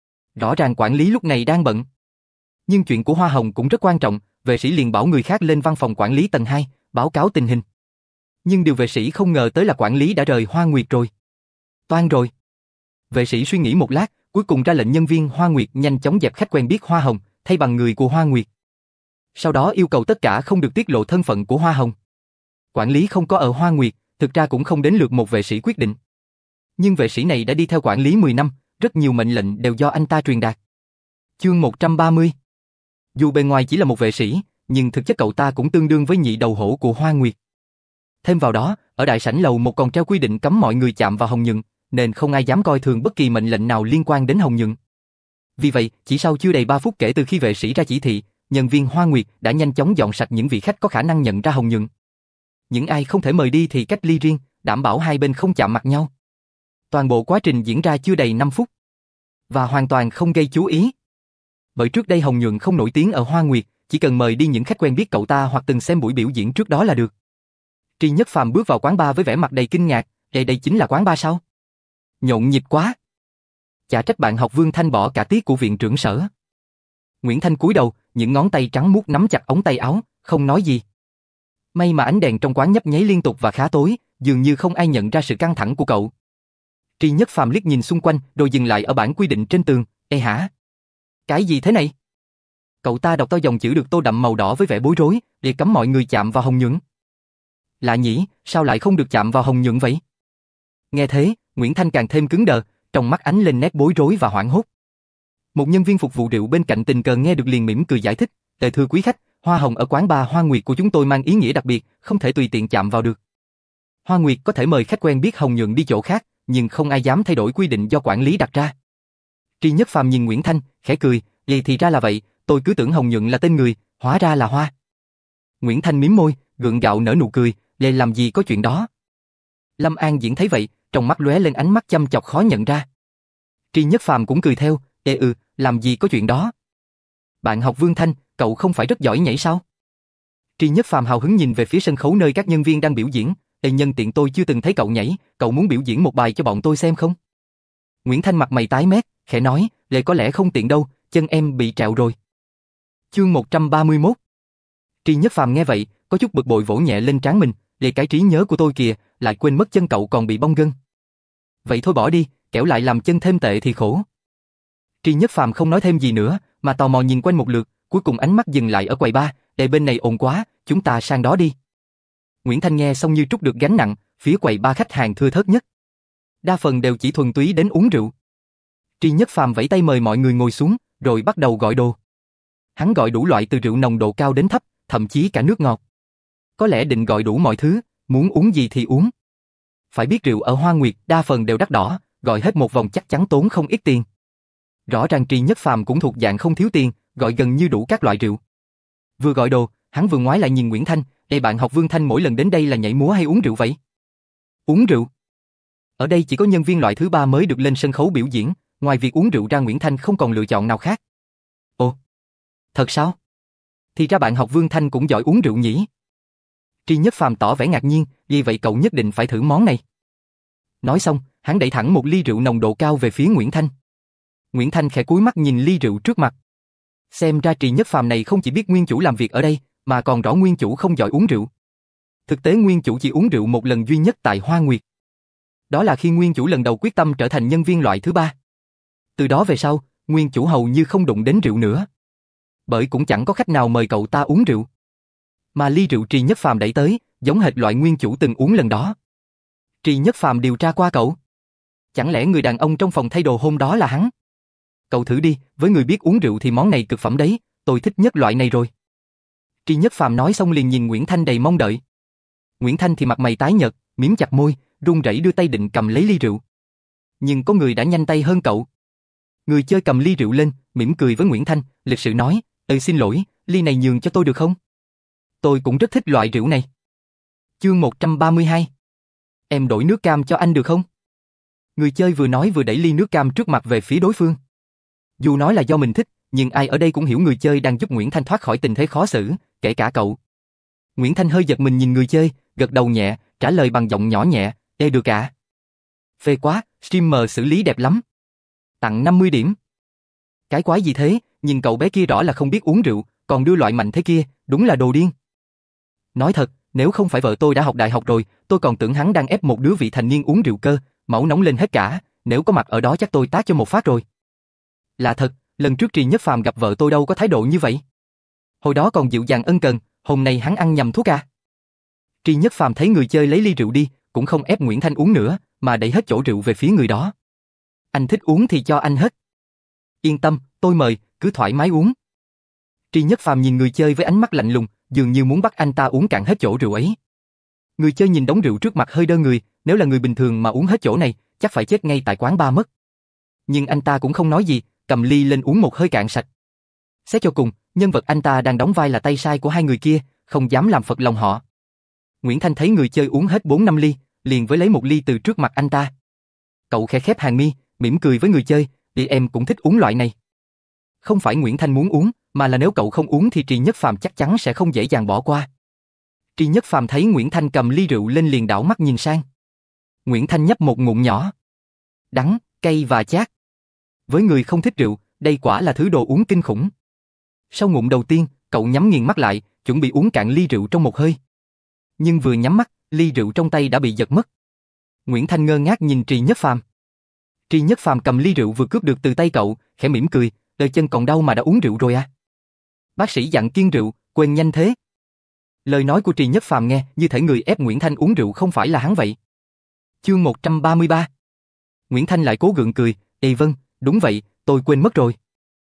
Speaker 1: Rõ ràng quản lý lúc này đang bận. Nhưng chuyện của Hoa Hồng cũng rất quan trọng, vệ sĩ liền bảo người khác lên văn phòng quản lý tầng 2, báo cáo tình hình. Nhưng điều vệ sĩ không ngờ tới là quản lý đã rời Hoa Nguyệt rồi. Toan rồi. Vệ sĩ suy nghĩ một lát, cuối cùng ra lệnh nhân viên Hoa Nguyệt nhanh chóng dẹp khách quen biết Hoa Hồng, thay bằng người của Hoa Nguyệt. Sau đó yêu cầu tất cả không được tiết lộ thân phận của Hoa Hồng. Quản lý không có ở Hoa Nguyệt, thực ra cũng không đến lượt một vệ sĩ quyết định. Nhưng vệ sĩ này đã đi theo quản lý 10 năm, rất nhiều mệnh lệnh đều do anh ta truyền đạt. Chương 130. Dù bề ngoài chỉ là một vệ sĩ, nhưng thực chất cậu ta cũng tương đương với nhị đầu hổ của Hoa Nguyệt. Thêm vào đó, ở đại sảnh lầu một còn treo quy định cấm mọi người chạm vào Hồng Nhượng, nên không ai dám coi thường bất kỳ mệnh lệnh nào liên quan đến Hồng Nhượng. Vì vậy, chỉ sau chưa đầy 3 phút kể từ khi vệ sĩ ra chỉ thị, nhân viên Hoa Nguyệt đã nhanh chóng dọn sạch những vị khách có khả năng nhận ra Hồng Nhượng. Những ai không thể mời đi thì cách ly riêng, đảm bảo hai bên không chạm mặt nhau. Toàn bộ quá trình diễn ra chưa đầy 5 phút. Và hoàn toàn không gây chú ý. Bởi trước đây Hồng Nhượng không nổi tiếng ở Hoa Nguyệt, chỉ cần mời đi những khách quen biết cậu ta hoặc từng xem buổi biểu diễn trước đó là được. Tri Nhất Phàm bước vào quán bar với vẻ mặt đầy kinh ngạc, đây chính là quán bar sao? Nhộn nhịp quá. Chả trách bạn học Vương Thanh bỏ cả tiết của viện trưởng Sở. Nguyễn Thanh cúi đầu, những ngón tay trắng muốt nắm chặt ống tay áo, không nói gì. May mà ánh đèn trong quán nhấp nháy liên tục và khá tối, dường như không ai nhận ra sự căng thẳng của cậu. Tri Nhất Phàm liếc nhìn xung quanh, rồi dừng lại ở bảng quy định trên tường. Ê hả? Cái gì thế này? Cậu ta đọc to dòng chữ được tô đậm màu đỏ với vẻ bối rối, để cấm mọi người chạm vào Hồng Nhượng. Lạ nhỉ, sao lại không được chạm vào Hồng Nhượng vậy? Nghe thế, Nguyễn Thanh càng thêm cứng đờ, trong mắt ánh lên nét bối rối và hoảng hốt. Một nhân viên phục vụ rượu bên cạnh tình cờ nghe được liền mỉm cười giải thích, thưa quý khách, hoa hồng ở quán bar Hoa Nguyệt của chúng tôi mang ý nghĩa đặc biệt, không thể tùy tiện chạm vào được. Hoa Nguyệt có thể mời khách quen biết Hồng Nhượng đi chỗ khác, nhưng không ai dám thay đổi quy định do quản lý đặt ra. Tri Nhất Phàm nhìn Nguyễn Thanh, khẽ cười, vậy thì ra là vậy, tôi cứ tưởng Hồng Nhượng là tên người, hóa ra là hoa. Nguyễn Thanh mím môi, gượng gạo nở nụ cười, để làm gì có chuyện đó. Lâm An Diễn thấy vậy, trong mắt lóe lên ánh mắt chăm chọc khó nhận ra. Tri Nhất Phàm cũng cười theo, làm gì có chuyện đó. Bạn học Vương Thanh, cậu không phải rất giỏi nhảy sao? Tri Nhất Phàm hào hứng nhìn về phía sân khấu nơi các nhân viên đang biểu diễn, nhân tiện tôi chưa từng thấy cậu nhảy, cậu muốn biểu diễn một bài cho bọn tôi xem không? Nguyễn Thanh mặt mày tái mét, khẽ nói, có lẽ không tiện đâu, chân em bị trẹo rồi. Chương 131. Tri Nhất Phàm nghe vậy, có chút bực bội vỗ nhẹ lên trán mình, cái trí nhớ của tôi kìa, lại quên mất chân cậu còn bị bong gân. Vậy thôi bỏ đi, kẻo lại làm chân thêm tệ thì khổ. Tri Nhất Phàm không nói thêm gì nữa, mà tò mò nhìn quanh một lượt, cuối cùng ánh mắt dừng lại ở quầy bar, bên này ồn quá, chúng ta sang đó đi. Nguyễn Thanh nghe xong như trút được gánh nặng, phía quầy bar khách hàng thưa thớt nhất. Đa phần đều chỉ thuần túy đến uống rượu. Tri Nhất Phàm vẫy tay mời mọi người ngồi xuống, rồi bắt đầu gọi đồ. Hắn gọi đủ loại từ rượu nồng độ cao đến thấp, thậm chí cả nước ngọt. Có lẽ định gọi đủ mọi thứ, muốn uống gì thì uống. Phải biết rượu ở Hoa Nguyệt đa phần đều đắt đỏ, gọi hết một vòng chắc chắn tốn không ít tiền. Rõ ràng Tri Nhất Phàm cũng thuộc dạng không thiếu tiền, gọi gần như đủ các loại rượu. Vừa gọi đồ, hắn vừa ngoái lại nhìn Nguyễn Thanh, bạn học Vương Thanh mỗi lần đến đây là nhảy múa hay uống rượu vậy? Uống rượu? Ở đây chỉ có nhân viên loại thứ 3 mới được lên sân khấu biểu diễn, ngoài việc uống rượu ra Nguyễn Thanh không còn lựa chọn nào khác. Ồ, thật sao? Thì ra bạn học Vương Thanh cũng giỏi uống rượu nhỉ? Tri Nhất Phàm tỏ vẻ ngạc nhiên, vì vậy cậu nhất định phải thử món này. Nói xong, hắn đẩy thẳng một ly rượu nồng độ cao về phía Nguyễn Thanh. Nguyễn Thanh khẽ cúi mắt nhìn ly rượu trước mặt. Xem ra Tri Nhất Phàm này không chỉ biết nguyên chủ làm việc ở đây, mà còn rõ nguyên chủ không giỏi uống rượu. Thực tế nguyên chủ chỉ uống rượu một lần duy nhất tại Hoa Nguyệt. Đó là khi nguyên chủ lần đầu quyết tâm trở thành nhân viên loại thứ 3. Từ đó về sau, nguyên chủ hầu như không đụng đến rượu nữa. Bởi cũng chẳng có khách nào mời cậu ta uống rượu. Mà ly rượu Tri Nhất Phàm đẩy tới, giống hệt loại nguyên chủ từng uống lần đó. Tri Nhất Phàm điều tra qua cậu. Chẳng lẽ người đàn ông trong phòng thay đồ hôm đó là hắn? Cậu thử đi, với người biết uống rượu thì món này cực phẩm đấy, tôi thích nhất loại này rồi. Tri Nhất Phàm nói xong liền nhìn Nguyễn Thanh đầy mong đợi. Nguyễn Thanh thì mặt mày tái nhợt, mím chặt môi, run rẩy đưa tay định cầm lấy ly rượu. Nhưng có người đã nhanh tay hơn cậu. Người chơi cầm ly rượu lên, mỉm cười với Nguyễn Thanh, lịch sự nói, xin lỗi, ly này nhường cho tôi được không? Tôi cũng rất thích loại rượu này. Chương 132. Em đổi nước cam cho anh được không? Người chơi vừa nói vừa đẩy ly nước cam trước mặt về phía đối phương. Dù nói là do mình thích, nhưng ai ở đây cũng hiểu người chơi đang giúp Nguyễn Thanh thoát khỏi tình thế khó xử, kể cả cậu. Nguyễn Thanh hơi giật mình nhìn người chơi, gật đầu nhẹ, trả lời bằng giọng nhỏ nhẹ, được ạ. Phê quá, streamer xử lý đẹp lắm. Tặng 50 điểm. Cái quái gì thế, nhìn cậu bé kia rõ là không biết uống rượu, còn đưa loại mạnh thế kia, đúng là đồ điên. Nói thật, nếu không phải vợ tôi đã học đại học rồi, tôi còn tưởng hắn đang ép một đứa vị thành niên uống rượu cơ, máu nóng lên hết cả, nếu có mặt ở đó chắc tôi tát cho một phát rồi. Là thật, lần trước Trì Nhất Phàm gặp vợ tôi đâu có thái độ như vậy. Hồi đó còn dịu dàng ân cần, hôm nay hắn ăn nhầm thuốc à. Trì Nhất Phàm thấy người chơi lấy ly rượu đi, cũng không ép Nguyễn Thanh uống nữa, mà đẩy hết chỗ rượu về phía người đó. Anh thích uống thì cho anh hết. Yên tâm, tôi mời, cứ thoải mái uống. Trì Nhất Phàm nhìn người chơi với ánh mắt lạnh lùng, dường như muốn bắt anh ta uống cạn hết chỗ rượu ấy. Người chơi nhìn đống rượu trước mặt hơi đơ người, nếu là người bình thường mà uống hết chỗ này, chắc phải chết ngay tại quán bar mất. Nhưng anh ta cũng không nói gì, cầm ly lên uống một hơi cạn sạch. Xét cho cùng, nhân vật anh ta đang đóng vai là tay sai của hai người kia, không dám làm phật lòng họ. Nguyễn Thanh thấy người chơi uống hết 4-5 ly, liền với lấy một ly từ trước mặt anh ta. Cậu khẽ khép hàng mi, mỉm cười với người chơi, thì em cũng thích uống loại này. Không phải Nguyễn Thanh muốn uống, mà là nếu cậu không uống thì Trì Nhất Phàm chắc chắn sẽ không dễ dàng bỏ qua. Trì Nhất Phàm thấy Nguyễn Thanh cầm ly rượu lên liền đảo mắt nhìn sang. Nguyễn Thanh nhấp một ngụm nhỏ. Đắng, cay và chát. Với người không thích rượu, đây quả là thứ đồ uống kinh khủng. Sau ngụm đầu tiên, cậu nhắm nghiền mắt lại, chuẩn bị uống cạn ly rượu trong một hơi. Nhưng vừa nhắm mắt, ly rượu trong tay đã bị giật mất. Nguyễn Thanh ngơ ngác nhìn Trì Nhất Phàm. Trì Nhất Phàm cầm ly rượu vừa cướp được từ tay cậu, khẽ mỉm cười, đời chân còn đau mà đã uống rượu rồi à? Bác sĩ dặn kiêng rượu, quên nhanh thế. Lời nói của Trì Nhất Phàm nghe như thể người ép Nguyễn Thanh uống rượu không phải là hắn vậy. Chương 133. Nguyễn Thanh lại cố gượng cười, vâng, đúng vậy, tôi quên mất rồi.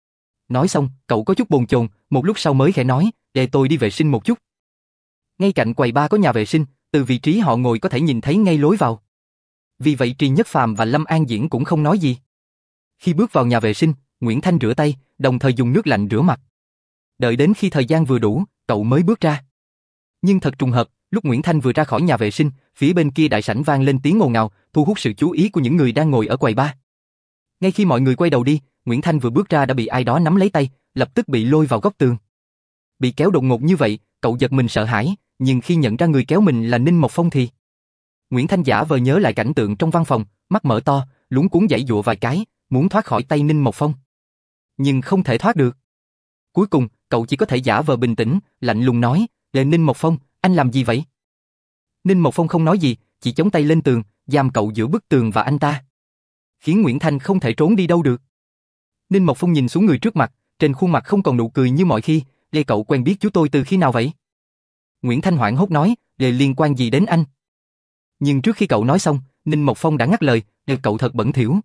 Speaker 1: Nói xong, cậu có chút bồn chồn, một lúc sau mới khẽ nói, tôi đi vệ sinh một chút. Ngay cạnh quầy bar có nhà vệ sinh, từ vị trí họ ngồi có thể nhìn thấy ngay lối vào. Vì vậy Trì Nhất Phàm và Lâm An Diễn cũng không nói gì. Khi bước vào nhà vệ sinh, Nguyễn Thanh rửa tay, đồng thời dùng nước lạnh rửa mặt. Đợi đến khi thời gian vừa đủ, cậu mới bước ra. Nhưng thật trùng hợp, lúc Nguyễn Thanh vừa ra khỏi nhà vệ sinh, phía bên kia đại sảnh vang lên tiếng ồn ào, thu hút sự chú ý của những người đang ngồi ở quầy bar. Ngay khi mọi người quay đầu đi, Nguyễn Thanh vừa bước ra đã bị ai đó nắm lấy tay, lập tức bị lôi vào góc tường. Bị kéo đột ngột như vậy, cậu giật mình sợ hãi, nhưng khi nhận ra người kéo mình là Ninh Mộc Phong thì... Nguyễn Thanh giả vờ nhớ lại cảnh tượng trong văn phòng, mắt mở to, luống cuống giãy giụa vài cái, muốn thoát khỏi tay Ninh Mộc Phong. Nhưng không thể thoát được. Cuối cùng, cậu chỉ có thể giả vờ bình tĩnh, lạnh lùng nói, Ninh Mộc Phong, anh làm gì vậy? Ninh Mộc Phong không nói gì, chỉ chống tay lên tường, giam cậu giữa bức tường và anh ta. Khiến Nguyễn Thanh không thể trốn đi đâu được. Ninh Mộc Phong nhìn xuống người trước mặt, trên khuôn mặt không còn nụ cười như mọi khi, cậu quen biết chú tôi từ khi nào vậy? Nguyễn Thanh hoảng hốt nói, liên quan gì đến anh? Nhưng trước khi cậu nói xong, Ninh Mộc Phong đã ngắt lời, cậu thật bẩn thỉu.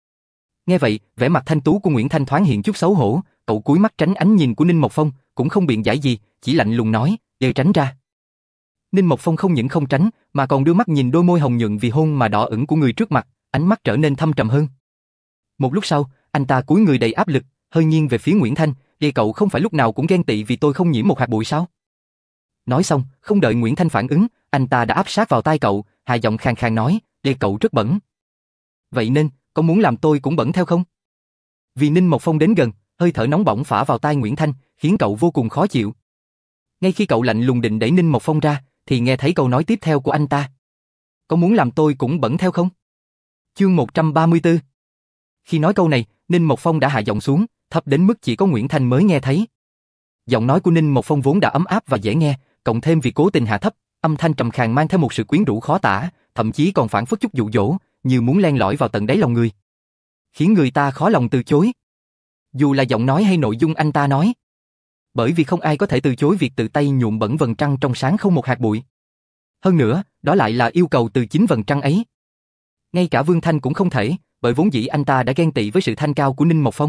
Speaker 1: Nghe vậy, vẻ mặt thanh tú của Nguyễn Thanh thoáng hiện chút xấu hổ, cậu cúi mắt tránh ánh nhìn của Ninh Mộc Phong, cũng không biện giải gì, chỉ lạnh lùng nói, tránh ra. Ninh Mộc Phong không những không tránh, mà còn đưa mắt nhìn đôi môi hồng nhuận vì hôn mà đỏ ửng của người trước mặt, ánh mắt trở nên thâm trầm hơn. Một lúc sau, anh ta cúi người đầy áp lực, hơi nghiêng về phía Nguyễn Thanh, cậu không phải lúc nào cũng ghen tị vì tôi không nhiễm một hạt bụi sao? Nói xong, không đợi Nguyễn Thanh phản ứng, anh ta đã áp sát vào tai cậu, hạ giọng khàn khàn nói, cậu rất bẩn. Vậy nên, có muốn làm tôi cũng bẩn theo không? Vì Ninh Mộc Phong đến gần, hơi thở nóng bỏng phả vào tai Nguyễn Thanh, khiến cậu vô cùng khó chịu. Ngay khi cậu lạnh lùng định đẩy Ninh Mộc Phong ra, thì nghe thấy câu nói tiếp theo của anh ta. Có muốn làm tôi cũng bẩn theo không? Chương 134. Khi nói câu này, Ninh Mộc Phong đã hạ giọng xuống, thấp đến mức chỉ có Nguyễn Thanh mới nghe thấy. Giọng nói của Ninh Mộc Phong vốn đã ấm áp và dễ nghe, cộng thêm vì cố tình hạ thấp, âm thanh trầm khàn mang theo một sự quyến rũ khó tả, thậm chí còn phảng phất chút dụ dỗ, như muốn len lỏi vào tận đáy lòng người, khiến người ta khó lòng từ chối. Dù là giọng nói hay nội dung anh ta nói. Bởi vì không ai có thể từ chối việc tự tay nhuộm bẩn vầng trăng trong sáng không một hạt bụi. Hơn nữa, đó lại là yêu cầu từ chính vầng trăng ấy. Ngay cả Vương Thanh cũng không thể, bởi vốn dĩ anh ta đã ghen tị với sự thanh cao của Ninh Mộc Phong.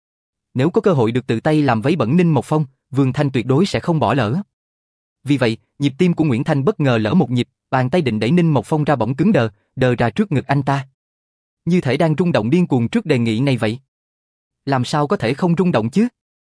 Speaker 1: Nếu có cơ hội được tự tay làm váy bẩn Ninh Mộc Phong, Vương Thanh tuyệt đối sẽ không bỏ lỡ. Vì vậy, nhịp tim của Nguyễn Thanh bất ngờ lỡ một nhịp, bàn tay định đẩy Ninh Mộc Phong ra bỗng cứng đờ ra trước ngực anh ta. Như thể đang rung động điên cuồng trước đề nghị này vậy. Làm sao có thể không rung động chứ?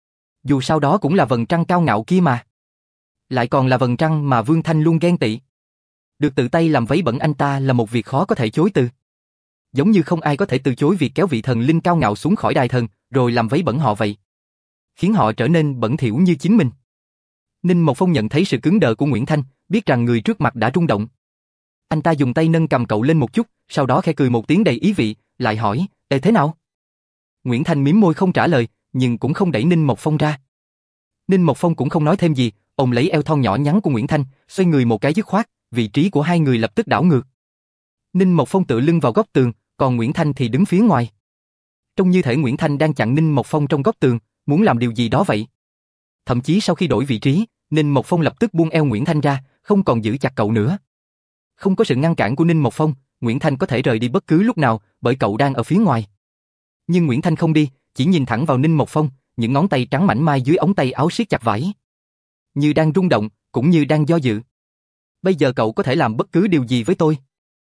Speaker 1: Dù sao đó cũng là vầng trăng cao ngạo kia mà. Lại còn là vầng trăng mà Vương Thanh luôn ghen tị. Được tự tay làm váy bẩn anh ta là một việc khó có thể chối từ. Giống như không ai có thể từ chối việc kéo vị thần linh cao ngạo xuống khỏi đài thần, rồi làm váy bẩn họ vậy. khiến họ trở nên bẩn thỉu như chính mình. Ninh Mộc Phong nhận thấy sự cứng đờ của Nguyễn Thanh, biết rằng người trước mặt đã rung động. Anh ta dùng tay nâng cầm cậu lên một chút, sau đó khẽ cười một tiếng đầy ý vị, lại hỏi, "Ê thế nào?" Nguyễn Thanh mím môi không trả lời, nhưng cũng không đẩy Ninh Mộc Phong ra. Ninh Mộc Phong cũng không nói thêm gì, ôm lấy eo thon nhỏ nhắn của Nguyễn Thanh, xoay người một cái dứt khoát, vị trí của hai người lập tức đảo ngược. Ninh Mộc Phong tựa lưng vào góc tường, còn Nguyễn Thanh thì đứng phía ngoài. Trông như thể Nguyễn Thanh đang chặn Ninh Mộc Phong trong góc tường, muốn làm điều gì đó vậy. Thậm chí sau khi đổi vị trí, Ninh Mộc Phong lập tức buông eo Nguyễn Thanh ra, không còn giữ chặt cậu nữa. Không có sự ngăn cản của Ninh Mộc Phong, Nguyễn Thanh có thể rời đi bất cứ lúc nào, bởi cậu đang ở phía ngoài. Nhưng Nguyễn Thanh không đi, chỉ nhìn thẳng vào Ninh Mộc Phong, những ngón tay trắng mảnh mai dưới ống tay áo siết chặt vải, như đang rung động, cũng như đang do dự. "Bây giờ cậu có thể làm bất cứ điều gì với tôi."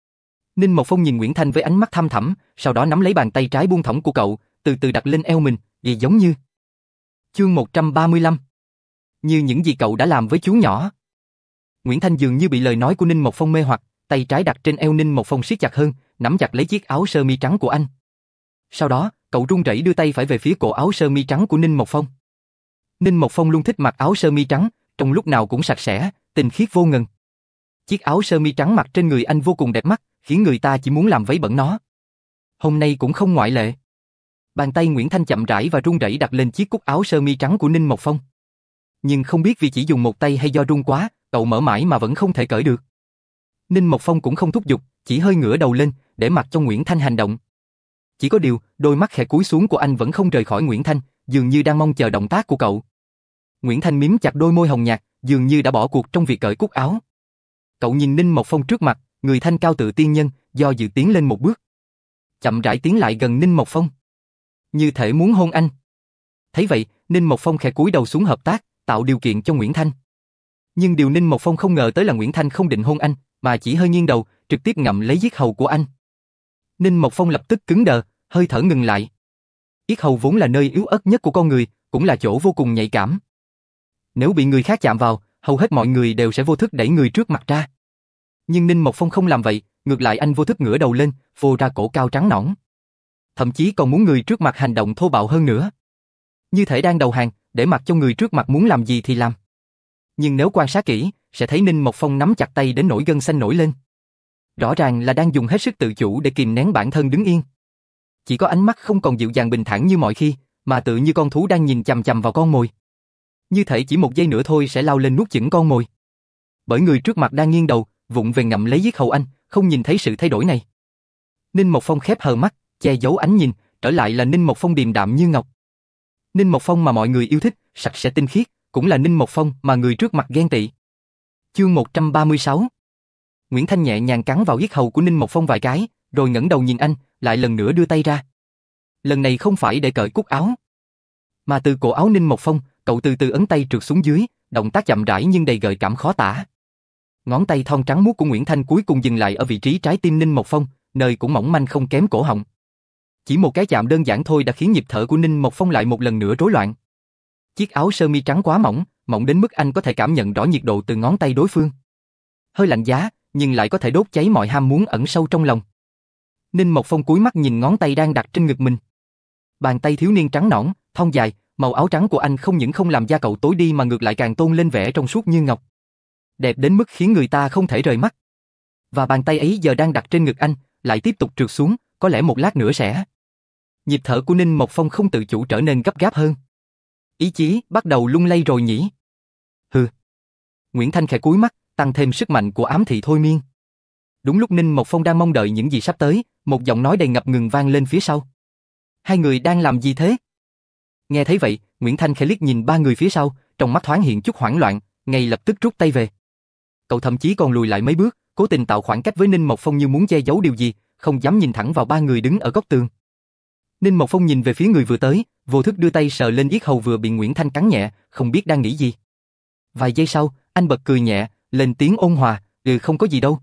Speaker 1: Ninh Mộc Phong nhìn Nguyễn Thanh với ánh mắt thăm thẳm, sau đó nắm lấy bàn tay trái buông thõng của cậu, từ từ đặt lên eo mình, vậy giống như... Chương 135. Như những gì cậu đã làm với chú nhỏ. Nguyễn Thanh dường như bị lời nói của Ninh Mộc Phong mê hoặc, tay trái đặt trên eo Ninh Mộc Phong siết chặt hơn, nắm chặt lấy chiếc áo sơ mi trắng của anh. Sau đó, cậu run rẩy đưa tay phải về phía cổ áo sơ mi trắng của Ninh Mộc Phong. Ninh Mộc Phong luôn thích mặc áo sơ mi trắng, trông lúc nào cũng sạch sẽ, tinh khiết vô ngần. Chiếc áo sơ mi trắng mặc trên người anh vô cùng đẹp mắt, khiến người ta chỉ muốn làm vấy bẩn nó. Hôm nay cũng không ngoại lệ. Bàn tay Nguyễn Thanh chậm rãi và run rẩy đặt lên chiếc cúc áo sơ mi trắng của Ninh Mộc Phong. Nhưng không biết vì chỉ dùng một tay hay do run quá, cậu mở mãi mà vẫn không thể cởi được. Ninh Mộc Phong cũng không thúc giục, chỉ hơi ngửa đầu lên, để mặc cho Nguyễn Thanh hành động. Chỉ có điều, đôi mắt khẽ cúi xuống của anh vẫn không rời khỏi Nguyễn Thanh, dường như đang mong chờ động tác của cậu. Nguyễn Thanh mím chặt đôi môi hồng nhạt, dường như đã bỏ cuộc trong việc cởi cúc áo. Cậu nhìn Ninh Mộc Phong trước mặt, người thanh cao tự tiên nhân, do dự tiến lên một bước. Chậm rãi tiến lại gần Ninh Mộc Phong, như thể muốn hôn anh. Thấy vậy, Ninh Mộc Phong khẽ cúi đầu xuống hợp tác, tạo điều kiện cho Nguyễn Thanh. Nhưng điều Ninh Mộc Phong không ngờ tới là Nguyễn Thanh không định hôn anh, mà chỉ hơi nghiêng đầu, trực tiếp ngậm lấy yết hầu của anh. Ninh Mộc Phong lập tức cứng đờ, hơi thở ngừng lại. Yết hầu vốn là nơi yếu ớt nhất của con người, cũng là chỗ vô cùng nhạy cảm. Nếu bị người khác chạm vào, hầu hết mọi người đều sẽ vô thức đẩy người trước mặt ra. Nhưng Ninh Mộc Phong không làm vậy, ngược lại anh vô thức ngửa đầu lên, phô ra cổ cao trắng nõn. Thậm chí còn muốn người trước mặt hành động thô bạo hơn nữa. Như thể đang đầu hàng, để mặc cho người trước mặt muốn làm gì thì làm. Nhưng nếu quan sát kỹ, sẽ thấy Ninh Mộc Phong nắm chặt tay đến nỗi gân xanh nổi lên. Rõ ràng là đang dùng hết sức tự chủ để kìm nén bản thân đứng yên. Chỉ có ánh mắt không còn dịu dàng bình thản như mọi khi, mà tự như con thú đang nhìn chằm chằm vào con mồi. Như thể chỉ một giây nữa thôi sẽ lao lên nuốt chửng con mồi. Bởi người trước mặt đang nghiêng đầu, vụng về ngậm lấy yết hầu anh, không nhìn thấy sự thay đổi này. Ninh Mộc Phong khép hờ mắt, che giấu ánh nhìn, trở lại là Ninh Mộc Phong điềm đạm như ngọc. Ninh Mộc Phong mà mọi người yêu thích, sạch sẽ tinh khiết, cũng là Ninh Mộc Phong mà người trước mặt ghen tị. Chương 136. Nguyễn Thanh nhẹ nhàng cắn vào yết hầu của Ninh Mộc Phong vài cái, rồi ngẩng đầu nhìn anh, lại lần nữa đưa tay ra. Lần này không phải để cởi cúc áo, mà từ cổ áo Ninh Mộc Phong, cậu từ từ ấn tay trượt xuống dưới, động tác chậm rãi nhưng đầy gợi cảm khó tả. Ngón tay thon trắng muốt của Nguyễn Thanh cuối cùng dừng lại ở vị trí trái tim Ninh Mộc Phong, nơi cũng mỏng manh không kém cổ họng. Chỉ một cái chạm đơn giản thôi đã khiến nhịp thở của Ninh Mộc Phong lại một lần nữa rối loạn. Chiếc áo sơ mi trắng quá mỏng, mỏng đến mức anh có thể cảm nhận rõ nhiệt độ từ ngón tay đối phương. Hơi lạnh giá, nhưng lại có thể đốt cháy mọi ham muốn ẩn sâu trong lòng. Ninh Mộc Phong cúi mắt nhìn ngón tay đang đặt trên ngực mình. Bàn tay thiếu niên trắng nõn, thon dài, màu áo trắng của anh không những không làm da cậu tối đi mà ngược lại càng tôn lên vẻ trong suốt như ngọc. Đẹp đến mức khiến người ta không thể rời mắt. Và bàn tay ấy giờ đang đặt trên ngực anh, lại tiếp tục trượt xuống, có lẽ một lát nữa sẽ... Nhịp thở của Ninh Mộc Phong không tự chủ trở nên gấp gáp hơn. Ý chí bắt đầu lung lay rồi nhỉ? Hừ. Nguyễn Thanh khẽ cúi mắt, tăng thêm sức mạnh của ám thị thôi miên. Đúng lúc Ninh Mộc Phong đang mong đợi những gì sắp tới, một giọng nói đầy ngập ngừng vang lên phía sau. Hai người đang làm gì thế? Nghe thấy vậy, Nguyễn Thanh khẽ liếc nhìn ba người phía sau, trong mắt thoáng hiện chút hoảng loạn, ngay lập tức rút tay về. Cậu thậm chí còn lùi lại mấy bước, cố tình tạo khoảng cách với Ninh Mộc Phong như muốn che giấu điều gì, không dám nhìn thẳng vào ba người đứng ở góc tường. Ninh Mộc Phong nhìn về phía người vừa tới, vô thức đưa tay sờ lên yết hầu vừa bị Nguyễn Thanh cắn nhẹ, không biết đang nghĩ gì. Vài giây sau, anh bật cười nhẹ, lên tiếng ôn hòa, không có gì đâu.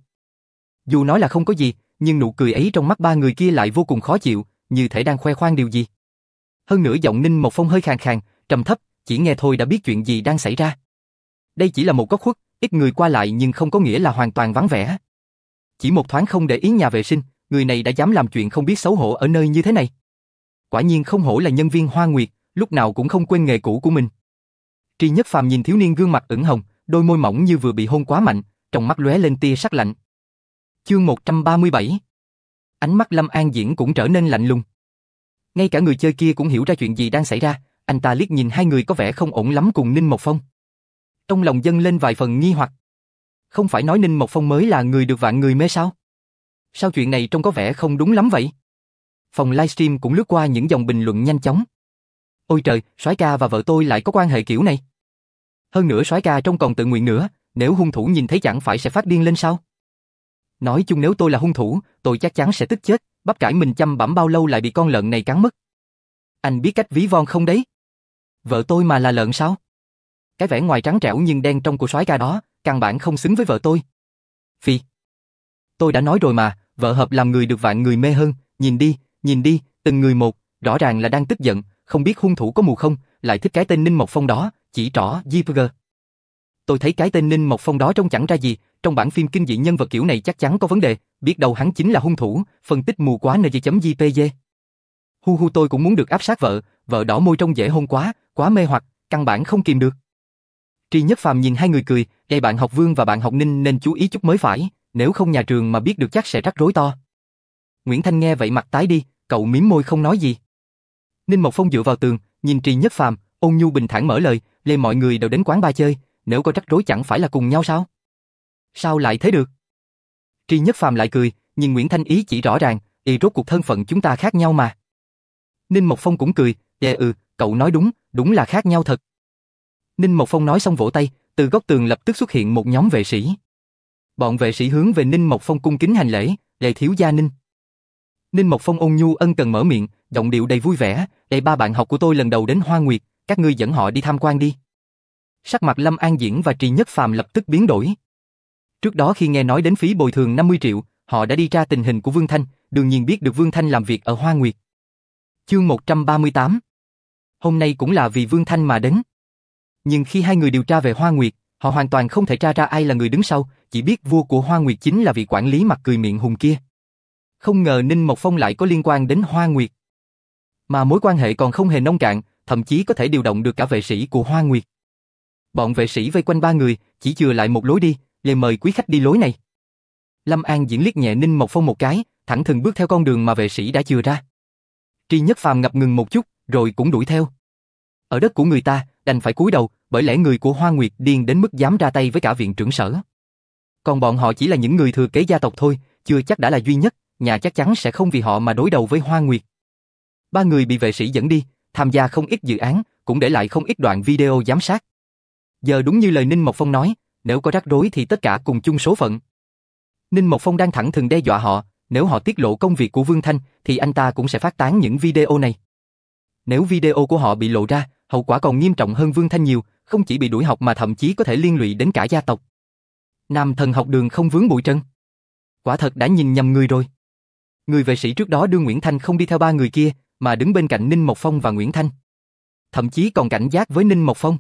Speaker 1: Dù nói là không có gì, nhưng nụ cười ấy trong mắt ba người kia lại vô cùng khó chịu, như thể đang khoe khoang điều gì. Hơn nữa giọng Ninh Mộc Phong hơi khàn khàn, trầm thấp, chỉ nghe thôi đã biết chuyện gì đang xảy ra. Đây chỉ là một góc khuất, ít người qua lại nhưng không có nghĩa là hoàn toàn vắng vẻ. Chỉ một thoáng không để ý nhà vệ sinh, người này đã dám làm chuyện không biết xấu hổ ở nơi như thế này. Quả nhiên không hổ là nhân viên Hoa Nguyệt, lúc nào cũng không quên nghề cũ của mình. Tri Nhất Phàm nhìn thiếu niên gương mặt ửng hồng, đôi môi mỏng như vừa bị hôn quá mạnh, trong mắt lóe lên tia sắc lạnh. Chương 137. Ánh mắt Lâm An Diễn cũng trở nên lạnh lùng. Ngay cả người chơi kia cũng hiểu ra chuyện gì đang xảy ra, anh ta liếc nhìn hai người có vẻ không ổn lắm cùng Ninh Mộc Phong. Trong lòng dâng lên vài phần nghi hoặc. Không phải nói Ninh Mộc Phong mới là người được vạn người mê sao? Sao chuyện này trông có vẻ không đúng lắm vậy? Phòng livestream cũng lướt qua những dòng bình luận nhanh chóng. Ôi trời, soái ca và vợ tôi lại có quan hệ kiểu này. Hơn nữa soái ca trông còn tự nguyện nữa, nếu hung thủ nhìn thấy chẳng phải sẽ phát điên lên sao? Nói chung nếu tôi là hung thủ, tôi chắc chắn sẽ tức chết, bắp cải mình chăm bẵm bao lâu lại bị con lợn này cắn mất. Anh biết cách ví von không đấy? Vợ tôi mà là lợn sao? Cái vẻ ngoài trắng trẻo nhưng đen trong của soái ca đó, căn bản không xứng với vợ tôi. Phi. Tôi đã nói rồi mà, vợ hợp làm người được vạn người mê hơn, nhìn đi, từng người một, rõ ràng là đang tức giận, không biết hung thủ có mù không, lại thích cái tên Ninh Mộc Phong đó, chỉ trỏ Jipger. Tôi thấy cái tên Ninh Mộc Phong đó trông chẳng ra gì, trong bản phim kinh dị nhân vật kiểu này chắc chắn có vấn đề, biết đâu hắn chính là hung thủ, phân tích mù quá NG.jpg. Hu tôi cũng muốn được áp sát vợ đỏ môi trông dễ hôn quá mê hoặc, căn bản không kìm được. Tri Nhất Phàm nhìn hai người cười, vậy bạn học Vương và bạn học Ninh nên chú ý chút mới phải, nếu không nhà trường mà biết được chắc sẽ rắc rối to. Nguyễn Thanh nghe vậy mặt tái đi, cậu mím môi không nói gì. Ninh Mộc Phong dựa vào tường, nhìn Tri Nhất Phàm, ôn nhu bình thản mở lời, lê mọi người đều đến quán bar chơi, nếu có rắc rối chẳng phải là cùng nhau sao? Sao lại thế được? Tri Nhất Phàm lại cười, nhìn Nguyễn Thanh ý chỉ rõ ràng, rốt cuộc thân phận chúng ta khác nhau mà. Ninh Mộc Phong cũng cười, cậu nói đúng là khác nhau thật. Ninh Mộc Phong nói xong vỗ tay, từ góc tường lập tức xuất hiện một nhóm vệ sĩ. Bọn vệ sĩ hướng về Ninh Mộc Phong cung kính hành lễ, "Đệ thiếu gia Ninh." Ninh Mộc Phong ôn nhu ân cần mở miệng, giọng điệu đầy vui vẻ, "Đây ba bạn học của tôi lần đầu đến Hoa Nguyệt, các ngươi dẫn họ đi tham quan đi." Sắc mặt Lâm An Diễn và Tri Nhất Phàm lập tức biến đổi. Trước đó khi nghe nói đến phí bồi thường 50 triệu, họ đã đi tra tình hình của Vương Thanh, đương nhiên biết được Vương Thanh làm việc ở Hoa Nguyệt. Chương 138. Hôm nay cũng là vì Vương Thanh mà đến. Nhưng khi hai người điều tra về Hoa Nguyệt, họ hoàn toàn không thể tra ra ai là người đứng sau, chỉ biết vua của Hoa Nguyệt chính là vị quản lý mặt cười miệng hùng kia. Không ngờ Ninh Mộc Phong lại có liên quan đến Hoa Nguyệt. Mà mối quan hệ còn không hề nông cạn, thậm chí có thể điều động được cả vệ sĩ của Hoa Nguyệt. Bọn vệ sĩ vây quanh ba người, chỉ chừa lại một lối đi, liền mời quý khách đi lối này. Lâm An Diễn liếc nhẹ Ninh Mộc Phong một cái, thẳng thừng bước theo con đường mà vệ sĩ đã chừa ra. Tri Nhất Phàm ngập ngừng một chút, rồi cũng đuổi theo. Ở đất của người ta, đành phải cúi đầu, bởi lẽ người của Hoa Nguyệt điên đến mức dám ra tay với cả viện trưởng sở. Còn bọn họ chỉ là những người thừa kế gia tộc thôi, chưa chắc đã là duy nhất, nhà chắc chắn sẽ không vì họ mà đối đầu với Hoa Nguyệt. Ba người bị vệ sĩ dẫn đi, tham gia không ít dự án, cũng để lại không ít đoạn video giám sát. Giờ đúng như lời Ninh Mộc Phong nói, nếu có rắc rối thì tất cả cùng chung số phận. Ninh Mộc Phong đang thẳng thừng đe dọa họ, nếu họ tiết lộ công việc của Vương Thanh, thì anh ta cũng sẽ phát tán những video này. Nếu video của họ bị lộ ra, hậu quả còn nghiêm trọng hơn Vương Thanh nhiều, không chỉ bị đuổi học mà thậm chí có thể liên lụy đến cả gia tộc. Nam thần học đường không vướng bụi trần. Quả thật đã nhìn nhầm người rồi. Người vệ sĩ trước đó đưa Nguyễn Thanh không đi theo ba người kia, mà đứng bên cạnh Ninh Mộc Phong và Nguyễn Thanh. Thậm chí còn cảnh giác với Ninh Mộc Phong.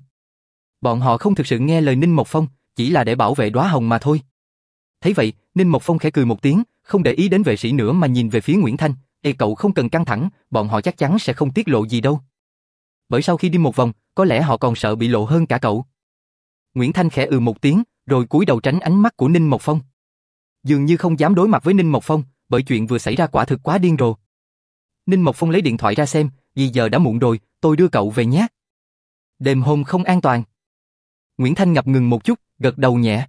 Speaker 1: Bọn họ không thực sự nghe lời Ninh Mộc Phong, chỉ là để bảo vệ đóa hồng mà thôi. Thấy vậy, Ninh Mộc Phong khẽ cười một tiếng, không để ý đến vệ sĩ nữa mà nhìn về phía Nguyễn Thanh. Cậu không cần căng thẳng, bọn họ chắc chắn sẽ không tiết lộ gì đâu. Bởi sau khi đi một vòng, có lẽ họ còn sợ bị lộ hơn cả cậu. Nguyễn Thanh khẽ một tiếng, rồi cúi đầu tránh ánh mắt của Ninh Mộc Phong. Dường như không dám đối mặt với Ninh Mộc Phong, bởi chuyện vừa xảy ra quả thực quá điên rồ. Ninh Mộc Phong lấy điện thoại ra xem, vì giờ đã muộn rồi, tôi đưa cậu về nhé. Đêm hôm không an toàn. Nguyễn Thanh ngập ngừng một chút, gật đầu nhẹ.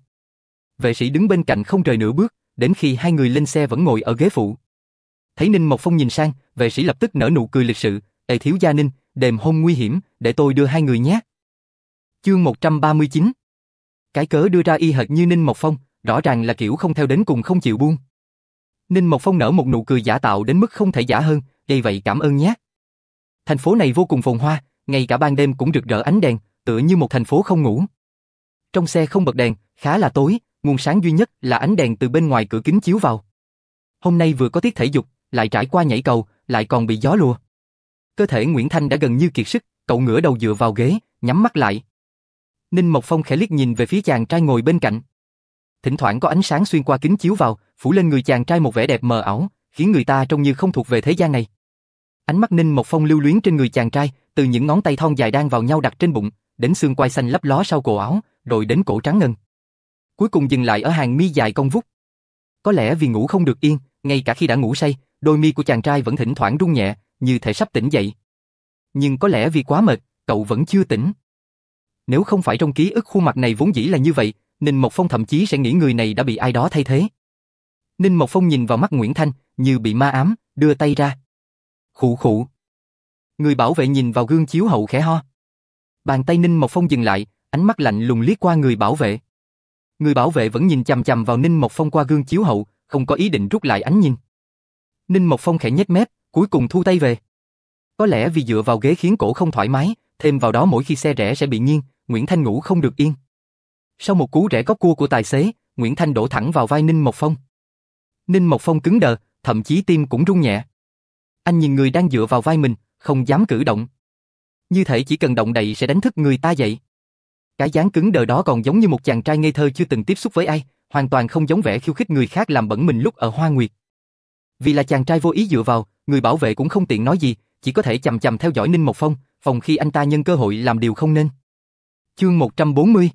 Speaker 1: Vệ sĩ đứng bên cạnh không rời nửa bước, đến khi hai người lên xe vẫn ngồi ở ghế phụ. Thấy Ninh Mộc Phong nhìn sang, vệ sĩ lập tức nở nụ cười lịch sự, thiếu gia Ninh, đêm hôm nguy hiểm, để tôi đưa hai người nhé. Chương 139. Cái cớ đưa ra y hệt như Ninh Mộc Phong, rõ ràng là kiểu không theo đến cùng không chịu buông. Ninh Mộc Phong nở một nụ cười giả tạo đến mức không thể giả hơn, vậy cảm ơn nhé. Thành phố này vô cùng phồn hoa, ngay cả ban đêm cũng rực rỡ ánh đèn, tựa như một thành phố không ngủ. Trong xe không bật đèn, khá là tối, nguồn sáng duy nhất là ánh đèn từ bên ngoài cửa kính chiếu vào. Hôm nay vừa có tiết thể dục, lại trải qua nhảy cầu, lại còn bị gió lùa. Cơ thể Nguyễn Thanh đã gần như kiệt sức, cậu ngửa đầu dựa vào ghế, nhắm mắt lại. Ninh Mộc Phong khẽ liếc nhìn về phía chàng trai ngồi bên cạnh. Thỉnh thoảng có ánh sáng xuyên qua kính chiếu vào, phủ lên người chàng trai một vẻ đẹp mờ ảo, khiến người ta trông như không thuộc về thế gian này. Ánh mắt Ninh Mộc Phong lưu luyến trên người chàng trai, từ những ngón tay thon dài đan vào nhau đặt trên bụng, đến xương quai xanh lấp ló sau cổ áo, rồi đến cổ trắng ngần. Cuối cùng dừng lại ở hàng mi dài cong vút. Có lẽ vì ngủ không được yên, ngay cả khi đã ngủ say, đôi mi của chàng trai vẫn thỉnh thoảng rung nhẹ, như thể sắp tỉnh dậy. Nhưng có lẽ vì quá mệt, cậu vẫn chưa tỉnh. Nếu không phải trong ký ức khuôn mặt này vốn dĩ là như vậy, Ninh Mộc Phong thậm chí sẽ nghĩ người này đã bị ai đó thay thế. Ninh Mộc Phong nhìn vào mắt Nguyễn Thanh, như bị ma ám, đưa tay ra. Khụ khụ. Người bảo vệ nhìn vào gương chiếu hậu khẽ ho. Bàn tay Ninh Mộc Phong dừng lại, ánh mắt lạnh lùng liếc qua người bảo vệ. Người bảo vệ vẫn nhìn chằm chằm vào Ninh Mộc Phong qua gương chiếu hậu, không có ý định rút lại ánh nhìn. Ninh Mộc Phong khẽ nhếch mép, cuối cùng thu tay về. Có lẽ vì dựa vào ghế khiến cổ không thoải mái, thêm vào đó mỗi khi xe rẽ sẽ bị nghiêng, Nguyễn Thanh ngủ không được yên. Sau một cú rẽ cóc cua của tài xế, Nguyễn Thanh đổ thẳng vào vai Ninh Mộc Phong. Ninh Mộc Phong cứng đờ, thậm chí tim cũng rung nhẹ. Anh nhìn người đang dựa vào vai mình, không dám cử động. Như thể chỉ cần động đậy sẽ đánh thức người ta dậy. Cái dáng cứng đờ đó còn giống như một chàng trai ngây thơ chưa từng tiếp xúc với ai, hoàn toàn không giống vẻ khiêu khích người khác làm bẩn mình lúc ở Hoa Nguyệt. Vì là chàng trai vô ý dựa vào, người bảo vệ cũng không tiện nói gì, chỉ có thể chằm chằm theo dõi Ninh Mộc Phong, phòng khi anh ta nhân cơ hội làm điều không nên. Chương 140.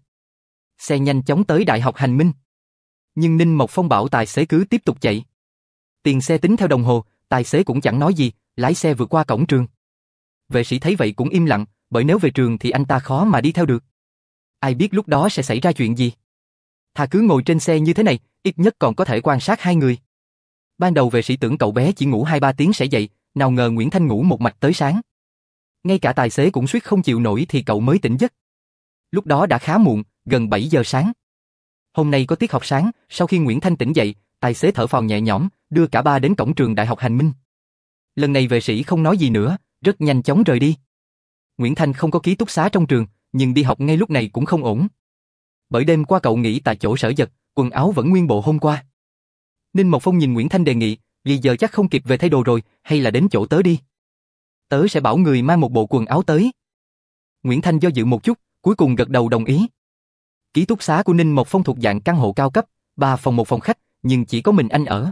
Speaker 1: Xe nhanh chóng tới Đại học Hành Minh. Nhưng Ninh Mộc Phong bảo tài xế cứ tiếp tục chạy. Tiền xe tính theo đồng hồ, tài xế cũng chẳng nói gì, lái xe vượt qua cổng trường. Vệ sĩ thấy vậy cũng im lặng, bởi nếu về trường thì anh ta khó mà đi theo được. Ai biết lúc đó sẽ xảy ra chuyện gì. Thà cứ ngồi trên xe như thế này, ít nhất còn có thể quan sát hai người. Ban đầu vệ sĩ tưởng cậu bé chỉ ngủ 2-3 tiếng sẽ dậy, nào ngờ Nguyễn Thanh ngủ một mạch tới sáng. Ngay cả tài xế cũng suýt không chịu nổi thì cậu mới tỉnh giấc. Lúc đó đã khá muộn, gần 7 giờ sáng. Hôm nay có tiết học sáng, sau khi Nguyễn Thanh tỉnh dậy, tài xế thở phào nhẹ nhõm, đưa cả ba đến cổng trường Đại học Hành Minh. Lần này vệ sĩ không nói gì nữa, rất nhanh chóng rời đi. Nguyễn Thanh không có ký túc xá trong trường, nhưng đi học ngay lúc này cũng không ổn. Bởi đêm qua cậu nghỉ tại chỗ Sở Dật, quần áo vẫn nguyên bộ hôm qua. Ninh Mộc Phong nhìn Nguyễn Thanh đề nghị, vì giờ chắc không kịp về thay đồ rồi, hay là đến chỗ tớ đi. Tớ sẽ bảo người mang một bộ quần áo tới. Nguyễn Thanh do dự một chút, cuối cùng gật đầu đồng ý. Ký túc xá của Ninh Mộc Phong thuộc dạng căn hộ cao cấp, 3 phòng 1 phòng khách, nhưng chỉ có mình anh ở.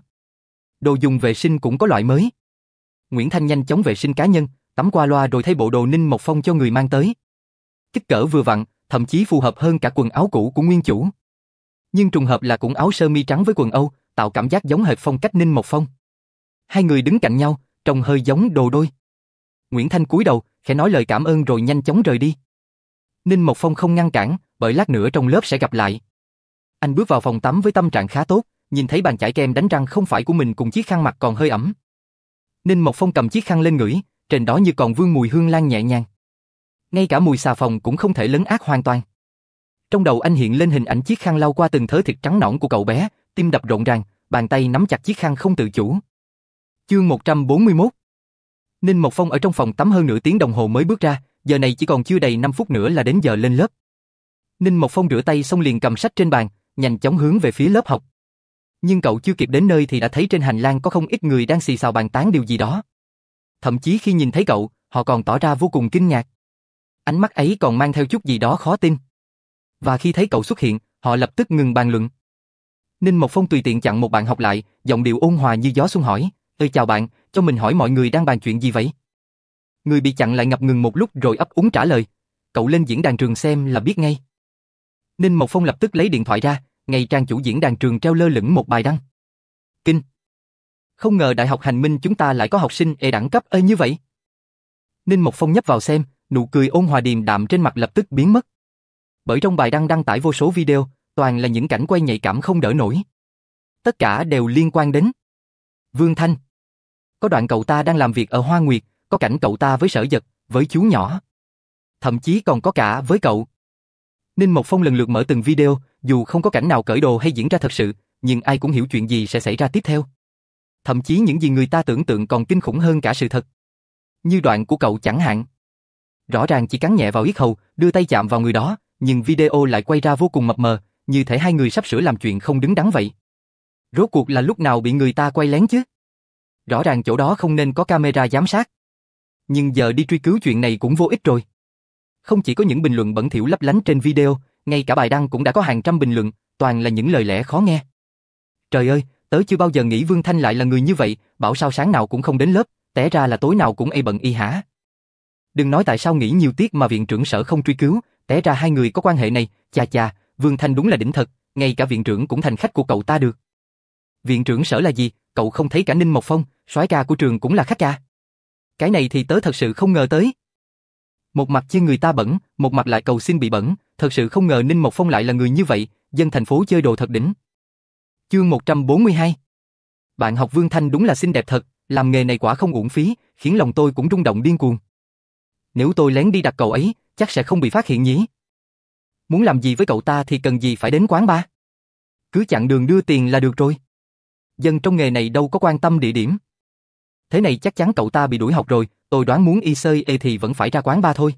Speaker 1: Đồ dùng vệ sinh cũng có loại mới. Nguyễn Thanh nhanh chóng vệ sinh cá nhân, tắm qua loa rồi thay bộ đồ Ninh Mộc Phong cho người mang tới. Kích cỡ vừa vặn, thậm chí phù hợp hơn cả quần áo cũ của nguyên chủ. Nhưng trùng hợp là cũng áo sơ mi trắng với quần Âu, tạo cảm giác giống hệt phong cách Ninh Mộc Phong. Hai người đứng cạnh nhau, trông hơi giống đồ đôi. Nguyễn Thanh cúi đầu, khẽ nói lời cảm ơn rồi nhanh chóng rời đi. Ninh Mộc Phong không ngăn cản, bởi lát nữa trong lớp sẽ gặp lại. Anh bước vào phòng tắm với tâm trạng khá tốt, nhìn thấy bàn chải kem đánh răng không phải của mình cùng chiếc khăn mặt còn hơi ẩm. Ninh Mộc Phong cầm chiếc khăn lên ngửi, trên đó như còn vương mùi hương lan nhẹ nhàng. Ngay cả mùi xà phòng cũng không thể lấn át hoàn toàn. Trong đầu anh hiện lên hình ảnh chiếc khăn lau qua từng thớ thịt trắng nõn của cậu bé, tim đập rộn ràng, bàn tay nắm chặt chiếc khăn không tự chủ. Chương 141. Ninh Mộc Phong ở trong phòng tắm hơn nửa tiếng đồng hồ mới bước ra, giờ này chỉ còn chưa đầy 5 phút nữa là đến giờ lên lớp. Ninh Mộc Phong rửa tay xong liền cầm sách trên bàn, nhanh chóng hướng về phía lớp học. Nhưng cậu chưa kịp đến nơi thì đã thấy trên hành lang có không ít người đang xì xào bàn tán điều gì đó. Thậm chí khi nhìn thấy cậu, họ còn tỏ ra vô cùng kinh ngạc. Ánh mắt ấy còn mang theo chút gì đó khó tin. Và khi thấy cậu xuất hiện, họ lập tức ngừng bàn luận. Ninh Mộc Phong tùy tiện chặn một bạn học lại, giọng điệu ôn hòa như gió xuân hỏi, "Ơi chào bạn, cho mình hỏi mọi người đang bàn chuyện gì vậy?" Người bị chặn lại ngập ngừng một lúc rồi ấp úng trả lời, "Cậu lên diễn đàn trường xem là biết ngay." Ninh Mộc Phong lập tức lấy điện thoại ra, ngay trang chủ diễn đàn trường treo lơ lửng một bài đăng. Kinh! Không ngờ Đại học Hành Minh chúng ta lại có học sinh đẳng cấp như vậy. Ninh Mộc Phong nhấp vào xem, nụ cười ôn hòa điềm đạm trên mặt lập tức biến mất. Bởi trong bài đăng đăng tải vô số video, toàn là những cảnh quay nhạy cảm không đỡ nổi. Tất cả đều liên quan đến Vương Thanh. Có đoạn cậu ta đang làm việc ở Hoa Nguyệt, có cảnh cậu ta với Sở Dật, với chú nhỏ. Thậm chí còn có cả với cậu. Ninh Mộc Phong lần lượt mở từng video, dù không có cảnh nào cởi đồ hay diễn ra thật sự, nhưng ai cũng hiểu chuyện gì sẽ xảy ra tiếp theo. Thậm chí những gì người ta tưởng tượng còn kinh khủng hơn cả sự thật. Như đoạn của cậu chẳng hạn. Rõ ràng chỉ cắn nhẹ vào yết hầu, đưa tay chạm vào người đó, nhưng video lại quay ra vô cùng mập mờ, như thể hai người sắp sửa làm chuyện không đứng đắn vậy. Rốt cuộc là lúc nào bị người ta quay lén chứ? Rõ ràng chỗ đó không nên có camera giám sát. Nhưng giờ đi truy cứu chuyện này cũng vô ích rồi. Không chỉ có những bình luận bẩn thỉu lấp lánh trên video, ngay cả bài đăng cũng đã có hàng trăm bình luận, toàn là những lời lẽ khó nghe. Trời ơi, tớ chưa bao giờ nghĩ Vương Thanh lại là người như vậy, bảo sao sáng nào cũng không đến lớp, té ra là tối nào cũng bận y hả? Đừng nói tại sao nghĩ nhiều tiết mà viện trưởng Sở không truy cứu, té ra hai người có quan hệ này, chà chà, Vương Thanh đúng là đỉnh thật, ngay cả viện trưởng cũng thành khách của cậu ta được. Viện trưởng Sở là gì, cậu không thấy cả Ninh Mộc Phong, soái ca của trường cũng là khách ca. Cái này thì tớ thật sự không ngờ tới. Một mặt chê người ta bẩn, một mặt lại cầu xin bị bẩn, thật sự không ngờ Ninh Mộc Phong lại là người như vậy, dân thành phố chơi đồ thật đỉnh. Chương 142. Bạn học Vương Thanh đúng là xinh đẹp thật, làm nghề này quả không uổng phí, khiến lòng tôi cũng rung động điên cuồng. Nếu tôi lén đi đặt cậu ấy, chắc sẽ không bị phát hiện nhỉ? Muốn làm gì với cậu ta thì cần gì phải đến quán bar? Cứ chặn đường đưa tiền là được rồi. Dân trong nghề này đâu có quan tâm địa điểm. Thế này chắc chắn cậu ta bị đuổi học rồi, tôi đoán muốn y sơi thì vẫn phải ra quán bar thôi.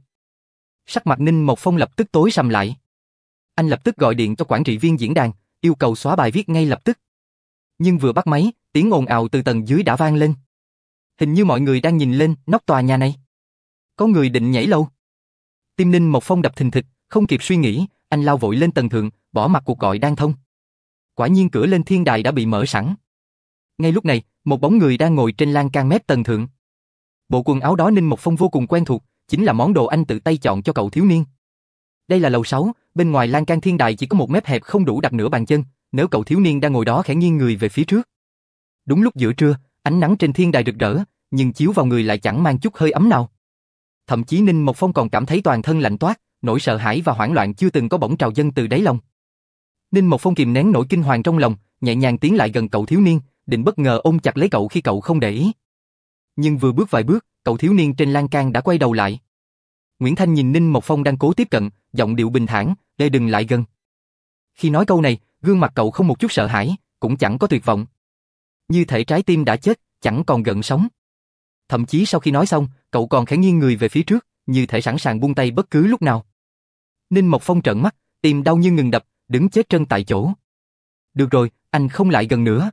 Speaker 1: Sắc mặt Ninh Mộc Phong lập tức tối sầm lại. Anh lập tức gọi điện cho quản trị viên diễn đàn, yêu cầu xóa bài viết ngay lập tức. Nhưng vừa bắt máy, tiếng ồn ào từ tầng dưới đã vang lên. Hình như mọi người đang nhìn lên nóc tòa nhà này. Có người định nhảy lầu. Tim Ninh Mộc Phong đập thình thịch, không kịp suy nghĩ, anh lao vội lên tầng thượng, bỏ mặc cuộc gọi đang thông. Quả nhiên cửa lên thiên đài đã bị mở sẵn. Ngay lúc này, một bóng người đang ngồi trên lan can mép tầng thượng. Bộ quần áo đó Ninh Mộc Phong vô cùng quen thuộc, chính là món đồ anh tự tay chọn cho cậu thiếu niên. Đây là lầu 6, bên ngoài lan can thiên đài chỉ có một mép hẹp không đủ đặt nửa bàn chân, nếu cậu thiếu niên đang ngồi đó khẽ nghiêng người về phía trước. Đúng lúc giữa trưa, ánh nắng trên thiên đài rực rỡ, nhưng chiếu vào người lại chẳng mang chút hơi ấm nào. Thậm chí Ninh Mộc Phong còn cảm thấy toàn thân lạnh toát, nỗi sợ hãi và hoảng loạn chưa từng có bỗng trào dâng từ đáy lòng. Ninh Mộc Phong kìm nén nỗi kinh hoàng trong lòng, nhẹ nhàng tiến lại gần cậu thiếu niên, định bất ngờ ôm chặt lấy cậu khi cậu không để ý. Nhưng vừa bước vài bước, cậu thiếu niên trên lan can đã quay đầu lại. Nguyễn Thanh nhìn Ninh Mộc Phong đang cố tiếp cận, giọng điệu bình thản, "Để đừng lại gần." Khi nói câu này, gương mặt cậu không một chút sợ hãi, cũng chẳng có tuyệt vọng. Như thể trái tim đã chết, chẳng còn gợn sóng. Thậm chí sau khi nói xong, cậu còn khẽ nghiêng người về phía trước, như thể sẵn sàng buông tay bất cứ lúc nào. Ninh Mộc Phong trợn mắt, tim đau như ngừng đập, đứng chết trân tại chỗ. "Được rồi, anh không lại gần nữa."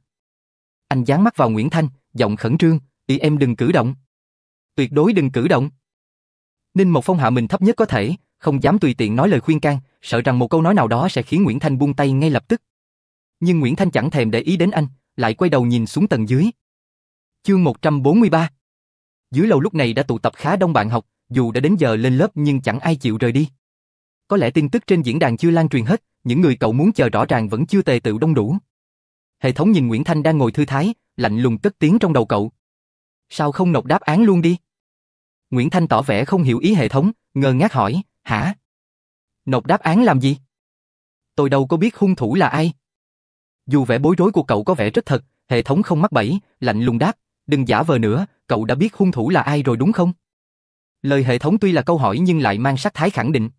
Speaker 1: Anh dán mắt vào Nguyễn Thanh, giọng khẩn trương, "Ý em đừng cử động. Tuyệt đối đừng cử động." Ninh Mộc Phong hạ mình thấp nhất có thể, không dám tùy tiện nói lời khuyên can, sợ rằng một câu nói nào đó sẽ khiến Nguyễn Thanh buông tay ngay lập tức. Nhưng Nguyễn Thanh chẳng thèm để ý đến anh, lại quay đầu nhìn xuống tầng dưới. Chương 143. Dưới lầu lúc này đã tụ tập khá đông bạn học, dù đã đến giờ lên lớp nhưng chẳng ai chịu rời đi. Có lẽ tin tức trên diễn đàn chưa lan truyền hết, những người cậu muốn chờ rõ ràng vẫn chưa tề tựu đông đủ. Hệ thống nhìn Nguyễn Thanh đang ngồi thư thái, lạnh lùng cất tiếng trong đầu cậu. "Sao không nộp đáp án luôn đi?" Nguyễn Thanh tỏ vẻ không hiểu ý hệ thống, ngơ ngác hỏi, "Hả? Nộp đáp án làm gì? Tôi đâu có biết hung thủ là ai." Dù vẻ bối rối của cậu có vẻ rất thật, hệ thống không mắc bẫy, lạnh lùng đáp, "Đừng giả vờ nữa, cậu đã biết hung thủ là ai rồi đúng không?" Lời hệ thống tuy là câu hỏi nhưng lại mang sắc thái khẳng định.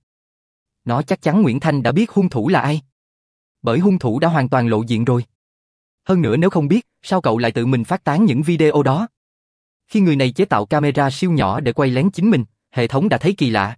Speaker 1: Nó chắc chắn Nguyễn Thanh đã biết hung thủ là ai. Bởi hung thủ đã hoàn toàn lộ diện rồi. Hơn nữa nếu không biết, sao cậu lại tự mình phát tán những video đó? Khi người này chế tạo camera siêu nhỏ để quay lén chính mình, hệ thống đã thấy kỳ lạ.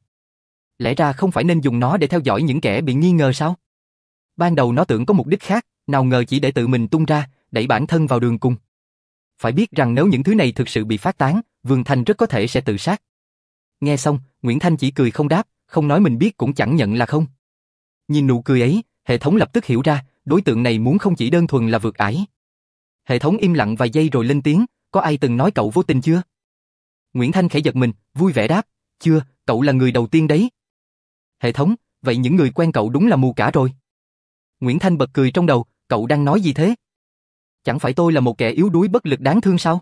Speaker 1: Lẽ ra không phải nên dùng nó để theo dõi những kẻ bị nghi ngờ sao? Ban đầu nó tưởng có mục đích khác, nào ngờ chỉ để tự mình tung ra, đẩy bản thân vào đường cùng. Phải biết rằng nếu những thứ này thực sự bị phát tán, Vương Thanh rất có thể sẽ tự sát. Nghe xong, Nguyễn Thanh chỉ cười không đáp, không nói mình biết cũng chẳng nhận là không. Nhìn nụ cười ấy, hệ thống lập tức hiểu ra, đối tượng này muốn không chỉ đơn thuần là vượt ải. Hệ thống im lặng vài giây rồi lên tiếng, "Có ai từng nói cậu vô tình chưa?" Nguyễn Thanh khẽ giật mình, vui vẻ đáp, "Chưa, cậu là người đầu tiên đấy." Hệ thống, vậy những người quen cậu đúng là mù cả rồi. Nguyễn Thanh bật cười trong đầu, "Cậu đang nói gì thế? Chẳng phải tôi là một kẻ yếu đuối bất lực đáng thương sao?"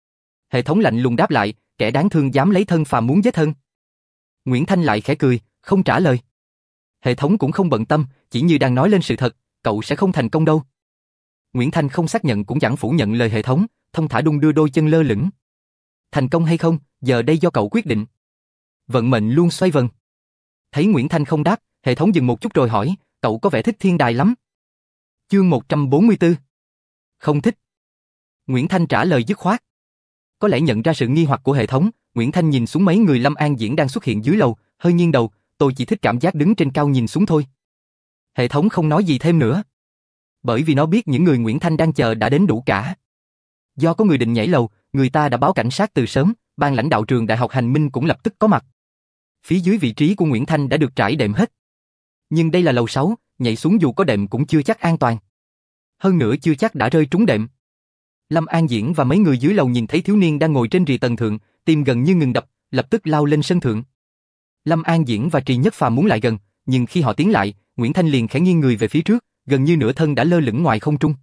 Speaker 1: Hệ thống lạnh lùng đáp lại, "Kẻ đáng thương dám lấy thân phàm muốn giết thân." Nguyễn Thanh lại khẽ cười, không trả lời. Hệ thống cũng không bận tâm, chỉ như đang nói lên sự thật, "Cậu sẽ không thành công đâu." Nguyễn Thanh không xác nhận cũng chẳng phủ nhận lời hệ thống, thông thả đung đưa đôi chân lơ lửng. "Thành công hay không, giờ đây do cậu quyết định. Vận mệnh luôn xoay vần." Thấy Nguyễn Thanh không đáp, hệ thống dừng một chút rồi hỏi, "Cậu có vẻ thích thiên đài lắm." Chương 144. Không thích. Nguyễn Thanh trả lời dứt khoát. Có lẽ nhận ra sự nghi hoặc của hệ thống, Nguyễn Thanh nhìn xuống mấy người Lâm An Diễn đang xuất hiện dưới lầu, hơi nghiêng đầu, "Tôi chỉ thích cảm giác đứng trên cao nhìn xuống thôi." Hệ thống không nói gì thêm nữa. Bởi vì nó biết những người Nguyễn Thanh đang chờ đã đến đủ cả. Do có người định nhảy lầu, người ta đã báo cảnh sát từ sớm, ban lãnh đạo trường Đại học Hành Minh cũng lập tức có mặt. Phía dưới vị trí của Nguyễn Thanh đã được trải đệm hết. Nhưng đây là lầu 6, nhảy xuống dù có đệm cũng chưa chắc an toàn. Hơn nữa chưa chắc đã rơi trúng đệm. Lâm An Diễn và mấy người dưới lầu nhìn thấy thiếu niên đang ngồi trên rìa tầng thượng, tim gần như ngừng đập, lập tức lao lên sân thượng. Lâm An Diễn và Trì Nhất Phàm muốn lại gần, nhưng khi họ tiến lại, Nguyễn Thanh liền khẽ nghiêng người về phía trước, gần như nửa thân đã lơ lửng ngoài không trung.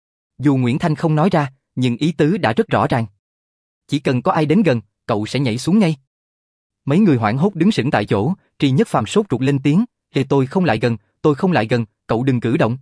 Speaker 1: Dù Nguyễn Thanh không nói ra, nhưng ý tứ đã rất rõ ràng. Chỉ cần có ai đến gần, cậu sẽ nhảy xuống ngay. Mấy người hoảng hốt đứng sững tại chỗ, Trì Nhất Phàm sốt ruột lên tiếng, "Ê, tôi không lại gần, tôi không lại gần, cậu đừng cử động.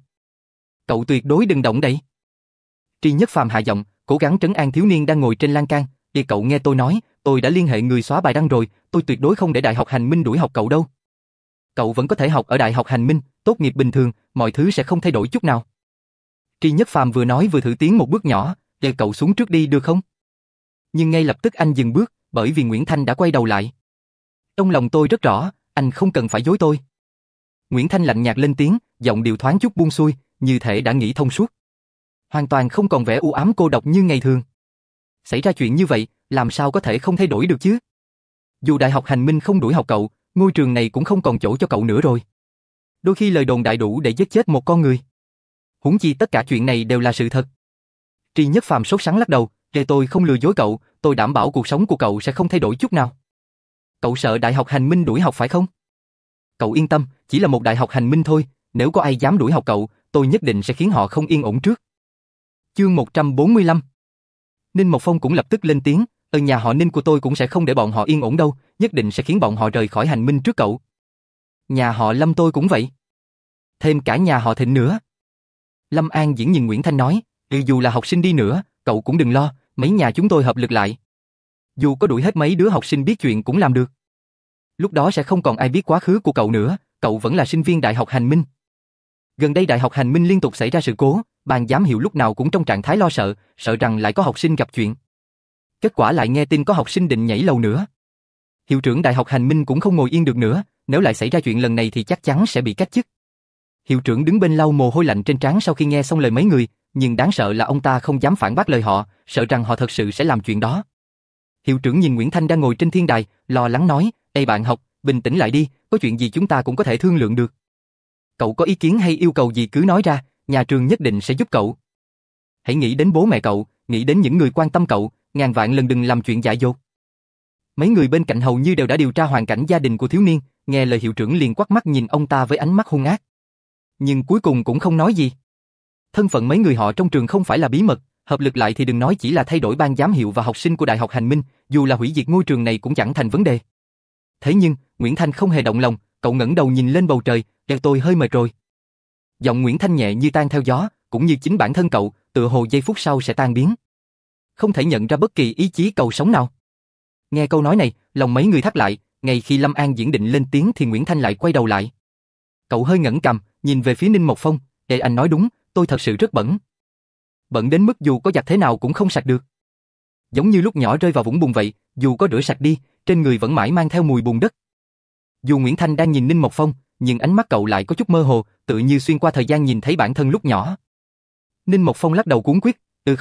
Speaker 1: Cậu tuyệt đối đừng động đậy." Trì Nhất Phàm hạ giọng, cố gắng trấn an thiếu niên đang ngồi trên lan can, "Ê, cậu nghe tôi nói, tôi đã liên hệ người xóa bài đăng rồi, tôi tuyệt đối không để Đại học Hành Minh đuổi học cậu đâu. Cậu vẫn có thể học ở Đại học Hành Minh, tốt nghiệp bình thường, mọi thứ sẽ không thay đổi chút nào." Trì Nhất Phàm vừa nói vừa thử tiến một bước nhỏ, "Để cậu xuống trước đi được không?" Nhưng ngay lập tức anh dừng bước, bởi vì Nguyễn Thanh đã quay đầu lại. "Trong lòng tôi rất rõ, anh không cần phải dối tôi." Nguyễn Thanh lạnh nhạt lên tiếng, giọng điệu thoáng chút buông xuôi, như thể đã nghĩ thông suốt. Hoàn toàn không còn vẻ u ám cô độc như ngày thường. Xảy ra chuyện như vậy, làm sao có thể không thay đổi được chứ? Dù Đại học Hành Minh không đuổi học cậu, ngôi trường này cũng không còn chỗ cho cậu nữa rồi. Đôi khi lời đồn đại đủ để giết chết một con người. Huống chi tất cả chuyện này đều là sự thật. Trì Nhất Phàm sốt sắng lắc đầu, "Để tôi không lừa dối cậu, tôi đảm bảo cuộc sống của cậu sẽ không thay đổi chút nào. Cậu sợ Đại học Hành Minh đuổi học phải không? Cậu yên tâm, chỉ là một Đại học Hành Minh thôi, nếu có ai dám đuổi học cậu, tôi nhất định sẽ khiến họ không yên ổn trước." Chương 145. Ninh Mộc Phong cũng lập tức lên tiếng, "Ở nhà họ Ninh của tôi cũng sẽ không để bọn họ yên ổn đâu, nhất định sẽ khiến bọn họ rời khỏi Hành Minh trước cậu. Nhà họ Lâm tôi cũng vậy. Thêm cả nhà họ Thịnh nữa." Lâm An Diễn nhìn Nguyễn Thanh nói, Dù là học sinh đi nữa, cậu cũng đừng lo, mấy nhà chúng tôi hợp lực lại. Dù có đuổi hết mấy đứa học sinh biết chuyện cũng làm được. Lúc đó sẽ không còn ai biết quá khứ của cậu nữa, cậu vẫn là sinh viên Đại học Hành Minh. Gần đây Đại học Hành Minh liên tục xảy ra sự cố, ban giám hiệu lúc nào cũng trong trạng thái lo sợ, sợ rằng lại có học sinh gặp chuyện. Kết quả lại nghe tin có học sinh định nhảy lầu nữa. Hiệu trưởng Đại học Hành Minh cũng không ngồi yên được nữa, nếu lại xảy ra chuyện lần này thì chắc chắn sẽ bị cách chức. Hiệu trưởng đứng bên lau mồ hôi lạnh trên trán sau khi nghe xong lời mấy người, nhưng đáng sợ là ông ta không dám phản bác lời họ, sợ rằng họ thật sự sẽ làm chuyện đó. Hiệu trưởng nhìn Nguyễn Thanh đang ngồi trên thiên đài, lo lắng nói, "Ê bạn học, bình tĩnh lại đi, có chuyện gì chúng ta cũng có thể thương lượng được. Cậu có ý kiến hay yêu cầu gì cứ nói ra, nhà trường nhất định sẽ giúp cậu. Hãy nghĩ đến bố mẹ cậu, nghĩ đến những người quan tâm cậu, ngàn vạn lần đừng làm chuyện dại dột." Mấy người bên cạnh hầu như đều đã điều tra hoàn cảnh gia đình của thiếu niên, nghe lời hiệu trưởng liền quắt mắt nhìn ông ta với ánh mắt hung ác. Nhưng cuối cùng cũng không nói gì. Thân phận mấy người họ trong trường không phải là bí mật, hợp lực lại thì đừng nói chỉ là thay đổi ban giám hiệu và học sinh của Đại học Hành Minh, dù là hủy diệt ngôi trường này cũng chẳng thành vấn đề. Thế nhưng, Nguyễn Thanh không hề động lòng, cậu ngẩng đầu nhìn lên bầu trời, tôi hơi mệt rồi." Giọng Nguyễn Thanh nhẹ như tan theo gió, cũng như chính bản thân cậu, tựa hồ giây phút sau sẽ tan biến. Không thể nhận ra bất kỳ ý chí cầu sống nào. Nghe câu nói này, lòng mấy người thắt lại, ngay khi Lâm An Diễn định lên tiếng thì Nguyễn Thanh lại quay đầu lại. Cậu hơi ngẩng cằm, nhìn về phía Ninh Mộc Phong, anh nói đúng, tôi thật sự rất bẩn. Bẩn đến mức dù có giặt thế nào cũng không sạch được. Giống như lúc nhỏ rơi vào vũng bùn vậy, dù có rửa sạch đi, trên người vẫn mãi mang theo mùi bùn đất." Dù Nguyễn Thanh đang nhìn Ninh Mộc Phong, nhưng ánh mắt cậu lại có chút mơ hồ, tự như xuyên qua thời gian nhìn thấy bản thân lúc nhỏ. Ninh Mộc Phong lắc đầu cuống quyết,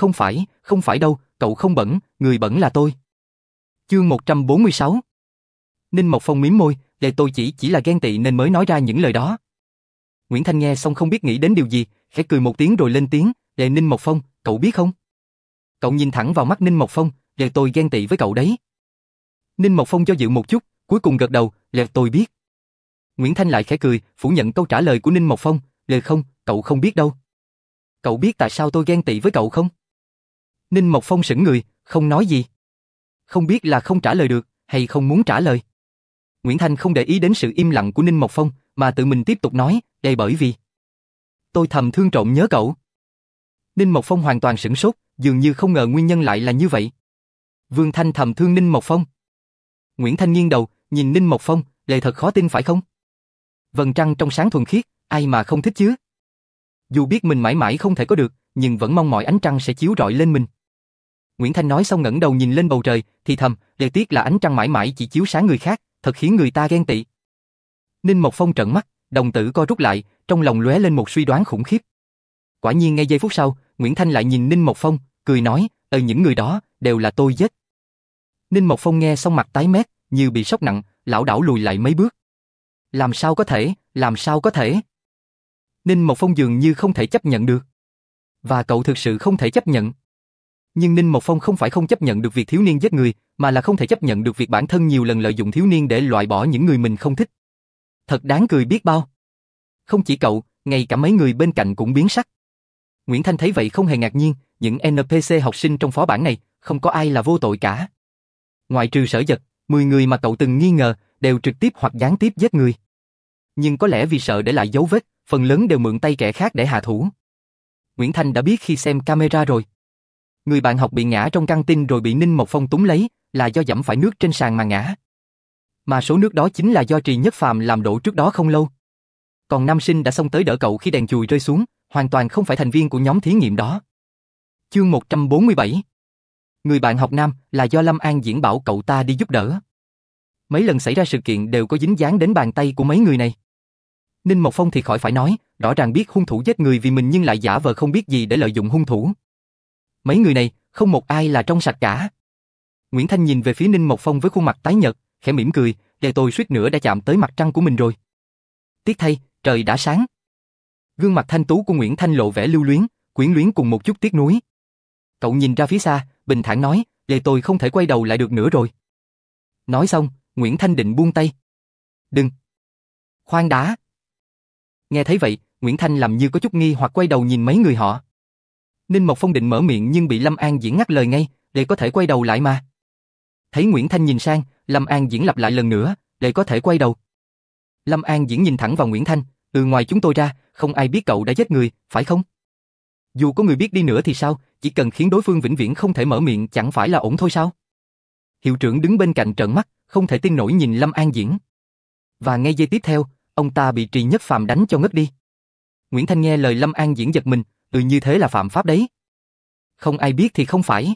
Speaker 1: không phải đâu, cậu không bẩn, người bẩn là tôi." Chương 146. Ninh Mộc Phong mím môi, tôi chỉ là ghen tị nên mới nói ra những lời đó." Nguyễn Thanh nghe xong không biết nghĩ đến điều gì, khẽ cười một tiếng rồi lên tiếng, Ninh Mộc Phong, cậu biết không? Cậu nhìn thẳng vào mắt Ninh Mộc Phong, tôi ghen tị với cậu đấy." Ninh Mộc Phong do dự một chút, cuối cùng gật đầu, tôi biết." Nguyễn Thanh lại khẽ cười, phủ nhận câu trả lời của Ninh Mộc Phong, không, cậu không biết đâu." "Cậu biết tại sao tôi ghen tị với cậu không?" Ninh Mộc Phong sững người, không nói gì. Không biết là không trả lời được, hay không muốn trả lời. Nguyễn Thanh không để ý đến sự im lặng của Ninh Mộc Phong, mà tự mình tiếp tục nói, bởi vì tôi thầm thương trộm nhớ cậu." Ninh Mộc Phong hoàn toàn sửng sốt, dường như không ngờ nguyên nhân lại là như vậy. Vương Thanh thầm thương Ninh Mộc Phong. Nguyễn Thanh nghiêng đầu, nhìn Ninh Mộc Phong, thật khó tin phải không? Vầng trăng trong sáng thuần khiết, ai mà không thích chứ? Dù biết mình mãi mãi không thể có được, nhưng vẫn mong mọi ánh trăng sẽ chiếu rọi lên mình. Nguyễn Thanh nói xong ngẩng đầu nhìn lên bầu trời, thì thầm, tiếc là ánh trăng mãi mãi chỉ chiếu sáng người khác, thật khiến người ta ghen tị. Ninh Mộc Phong trợn mắt, đồng tử co rút lại, trong lòng lóe lên một suy đoán khủng khiếp. Quả nhiên ngay giây phút sau, Nguyễn Thanh lại nhìn Ninh Mộc Phong, cười nói, những người đó đều là tôi giết. Ninh Mộc Phong nghe xong mặt tái mét, như bị sốc nặng, lảo đảo lùi lại mấy bước. Làm sao có thể? Ninh Mộc Phong dường như không thể chấp nhận được. Và cậu thực sự không thể chấp nhận. Nhưng Ninh Mộc Phong không phải không chấp nhận được việc thiếu niên giết người, mà là không thể chấp nhận được việc bản thân nhiều lần lợi dụng thiếu niên để loại bỏ những người mình không thích. Thật đáng cười biết bao. Không chỉ cậu, ngay cả mấy người bên cạnh cũng biến sắc. Nguyễn Thanh thấy vậy không hề ngạc nhiên, những NPC học sinh trong phó bản này, không có ai là vô tội cả. Ngoại trừ Sở Dật, 10 người mà cậu từng nghi ngờ, đều trực tiếp hoặc gián tiếp giết người. Nhưng có lẽ vì sợ để lại dấu vết, phần lớn đều mượn tay kẻ khác để hạ thủ. Nguyễn Thanh đã biết khi xem camera rồi. Người bạn học bị ngã trong căng tin rồi bị Ninh Mộc Phong túm lấy, là do dẫm phải nước trên sàn mà ngã. Mà số nước đó chính là do Trì Nhất Phàm làm đổ trước đó không lâu. Còn nam sinh đã xông tới đỡ cậu khi đèn chùi rơi xuống, hoàn toàn không phải thành viên của nhóm thí nghiệm đó. Chương 147. Người bạn học nam là do Lâm An Diễn bảo cậu ta đi giúp đỡ. Mấy lần xảy ra sự kiện đều có dính dáng đến bàn tay của mấy người này. Ninh Mộc Phong thì khỏi phải nói, rõ ràng biết hung thủ giết người vì mình nhưng lại giả vờ không biết gì để lợi dụng hung thủ. Mấy người này, không một ai là trong sạch cả. Nguyễn Thanh nhìn về phía Ninh Mộc Phong với khuôn mặt tái nhợt, khẽ mỉm cười, để tôi suýt nữa đã chạm tới mặt trăng của mình rồi. Tiếc thay, trời đã sáng. Gương mặt thanh tú của Nguyễn Thanh lộ vẻ lưu luyến, quyến luyến cùng một chút tiếc nuối. Cậu nhìn ra phía xa, bình thản nói, để tôi không thể quay đầu lại được nữa rồi. Nói xong, Nguyễn Thanh định buông tay. Đừng. Khoan đã. Nghe thấy vậy, Nguyễn Thanh làm như có chút nghi hoặc quay đầu nhìn mấy người họ. Ninh Mộc Phong định mở miệng nhưng bị Lâm An Diễn ngắt lời ngay, để có thể quay đầu lại mà. Thấy Nguyễn Thanh nhìn sang, Lâm An Diễn lặp lại lần nữa, để có thể quay đầu. Lâm An Diễn nhìn thẳng vào Nguyễn Thanh, ngoài chúng tôi ra, không ai biết cậu đã giết người, phải không? Dù có người biết đi nữa thì sao, chỉ cần khiến đối phương vĩnh viễn không thể mở miệng chẳng phải là ổn thôi sao? Hiệu trưởng đứng bên cạnh trợn mắt, không thể tin nổi nhìn Lâm An Diễn. Và ngay giây tiếp theo, ông ta bị Trì Nhất Phàm đánh cho ngất đi. Nguyễn Thanh nghe lời Lâm An Diễn giật mình, như thế là phạm pháp đấy. Không ai biết thì không phải.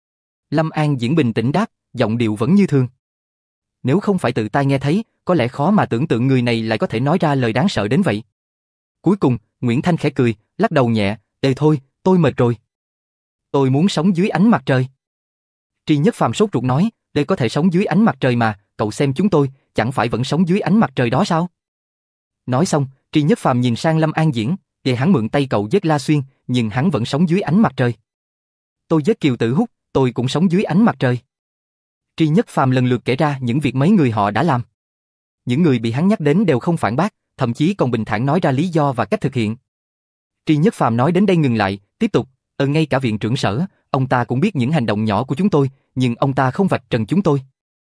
Speaker 1: Lâm An Diễn bình tĩnh đáp, giọng điệu vẫn như thường. Nếu không phải tự tai nghe thấy, có lẽ khó mà tưởng tượng người này lại có thể nói ra lời đáng sợ đến vậy. Cuối cùng, Nguyễn Thanh khẽ cười, lắc đầu nhẹ, thôi, tôi mệt rồi. Tôi muốn sống dưới ánh mặt trời. Trì Nhất Phàm sốt ruột nói, để có thể sống dưới ánh mặt trời mà, cậu xem chúng tôi, chẳng phải vẫn sống dưới ánh mặt trời đó sao? Nói xong, Trì Nhất Phàm nhìn sang Lâm An Diễn, để hắn mượn tay cậu giết La Xuyên, nhưng hắn vẫn sống dưới ánh mặt trời. Tôi giết Kiều Tử Húc, tôi cũng sống dưới ánh mặt trời. Trì Nhất Phàm lần lượt kể ra những việc mấy người họ đã làm. Những người bị hắn nhắc đến đều không phản bác, thậm chí còn bình thản nói ra lý do và cách thực hiện. Trì Nhất Phàm nói đến đây ngừng lại, tiếp tục, ngay cả viện trưởng Sở, ông ta cũng biết những hành động nhỏ của chúng tôi, nhưng ông ta không vạch trần chúng tôi.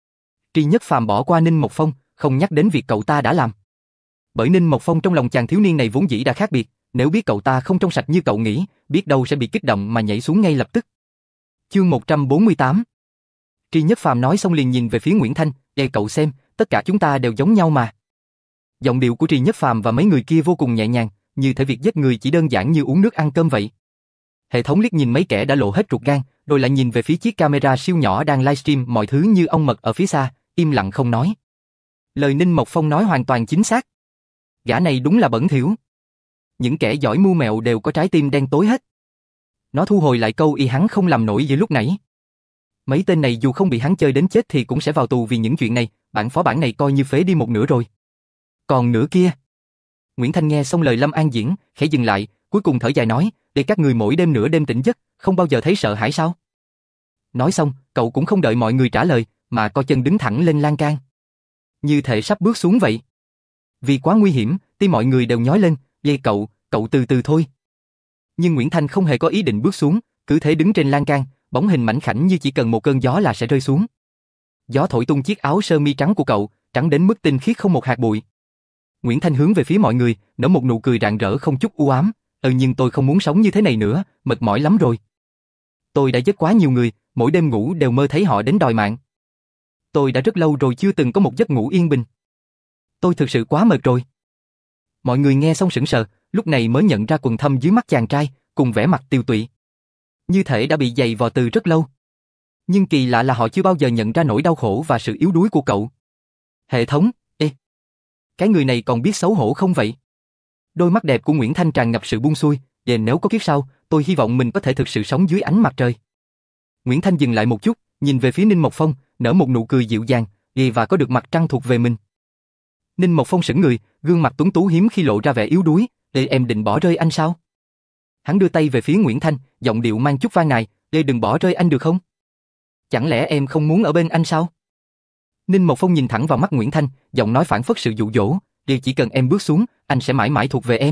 Speaker 1: Trì Nhất Phàm bỏ qua Ninh Mộc Phong, không nhắc đến việc cậu ta đã làm. Bởi Ninh Mộc Phong trong lòng chàng thiếu niên này vốn dĩ đã khác biệt, nếu biết cậu ta không trong sạch như cậu nghĩ, biết đâu sẽ bị kích động mà nhảy xuống ngay lập tức. Chương 148. Trì Nhất Phàm nói xong liền nhìn về phía Nguyễn Thanh, cậu xem, tất cả chúng ta đều giống nhau mà. Giọng điệu của Trì Nhất Phàm và mấy người kia vô cùng nhẹ nhàng, như thể việc giết người chỉ đơn giản như uống nước ăn cơm vậy. Hệ thống liếc nhìn mấy kẻ đã lộ hết ruột gan, rồi lại nhìn về phía chiếc camera siêu nhỏ đang livestream mọi thứ như ong mật ở phía xa, im lặng không nói. Lời Ninh Mộc Phong nói hoàn toàn chính xác. Gã này đúng là bẩn thỉu. Những kẻ giỏi mưu mẹo đều có trái tim đen tối hết. Nó thu hồi lại câu hắn không làm nổi giữa lúc nãy. Mấy tên này dù không bị hắn chơi đến chết thì cũng sẽ vào tù vì những chuyện này, bản phó bản này coi như phế đi một nửa rồi. Còn nửa kia. Nguyễn Thanh nghe xong lời Lâm An Diễn, khẽ dừng lại, cuối cùng thở dài nói, để các người mỗi đêm nửa đêm tỉnh giấc, không bao giờ thấy sợ hãi sao? Nói xong, cậu cũng không đợi mọi người trả lời, mà co chân đứng thẳng lên lan can. Như thể sắp bước xuống vậy. Vì quá nguy hiểm, tim mọi người đều nhói lên, cậu từ từ thôi. Nhưng Nguyễn Thanh không hề có ý định bước xuống, cứ thế đứng trên lan can, bóng hình mảnh khảnh như chỉ cần một cơn gió là sẽ rơi xuống. Gió thổi tung chiếc áo sơ mi trắng của cậu, trắng đến mức tinh khiết không một hạt bụi. Nguyễn Thanh hướng về phía mọi người, nở một nụ cười rạng rỡ không chút u ám, nhưng tôi không muốn sống như thế này nữa, mệt mỏi lắm rồi. Tôi đã giết quá nhiều người, mỗi đêm ngủ đều mơ thấy họ đến đòi mạng. Tôi đã rất lâu rồi chưa từng có một giấc ngủ yên bình. Tôi thực sự quá mệt rồi. Mọi người nghe xong sững sờ, lúc này mới nhận ra quầng thâm dưới mắt chàng trai, cùng vẻ mặt tiều tụy. Như thể đã bị giày vò từ rất lâu. Nhưng kỳ lạ là họ chưa bao giờ nhận ra nỗi đau khổ và sự yếu đuối của cậu. Hệ thống, cái người này còn biết xấu hổ không vậy? Đôi mắt đẹp của Nguyễn Thanh tràn ngập sự buông xuôi, và nếu có kiếp sau, tôi hy vọng mình có thể thực sự sống dưới ánh mặt trời. Nguyễn Thanh dừng lại một chút, nhìn về phía Ninh Mộc Phong, nở một nụ cười dịu dàng, và có được mặt trăng thuộc về mình. Ninh Mộc Phong sững người, gương mặt tuấn tú hiếm khi lộ ra vẻ yếu đuối, em định bỏ rơi anh sao? Hắn đưa tay về phía Nguyễn Thanh, giọng điệu mang chút van nài, đừng bỏ rơi anh được không? Chẳng lẽ em không muốn ở bên anh sao? Ninh Mộc Phong nhìn thẳng vào mắt Nguyễn Thanh, giọng nói phảng phất sự dụ dỗ, chỉ cần em bước xuống, anh sẽ mãi mãi thuộc về em.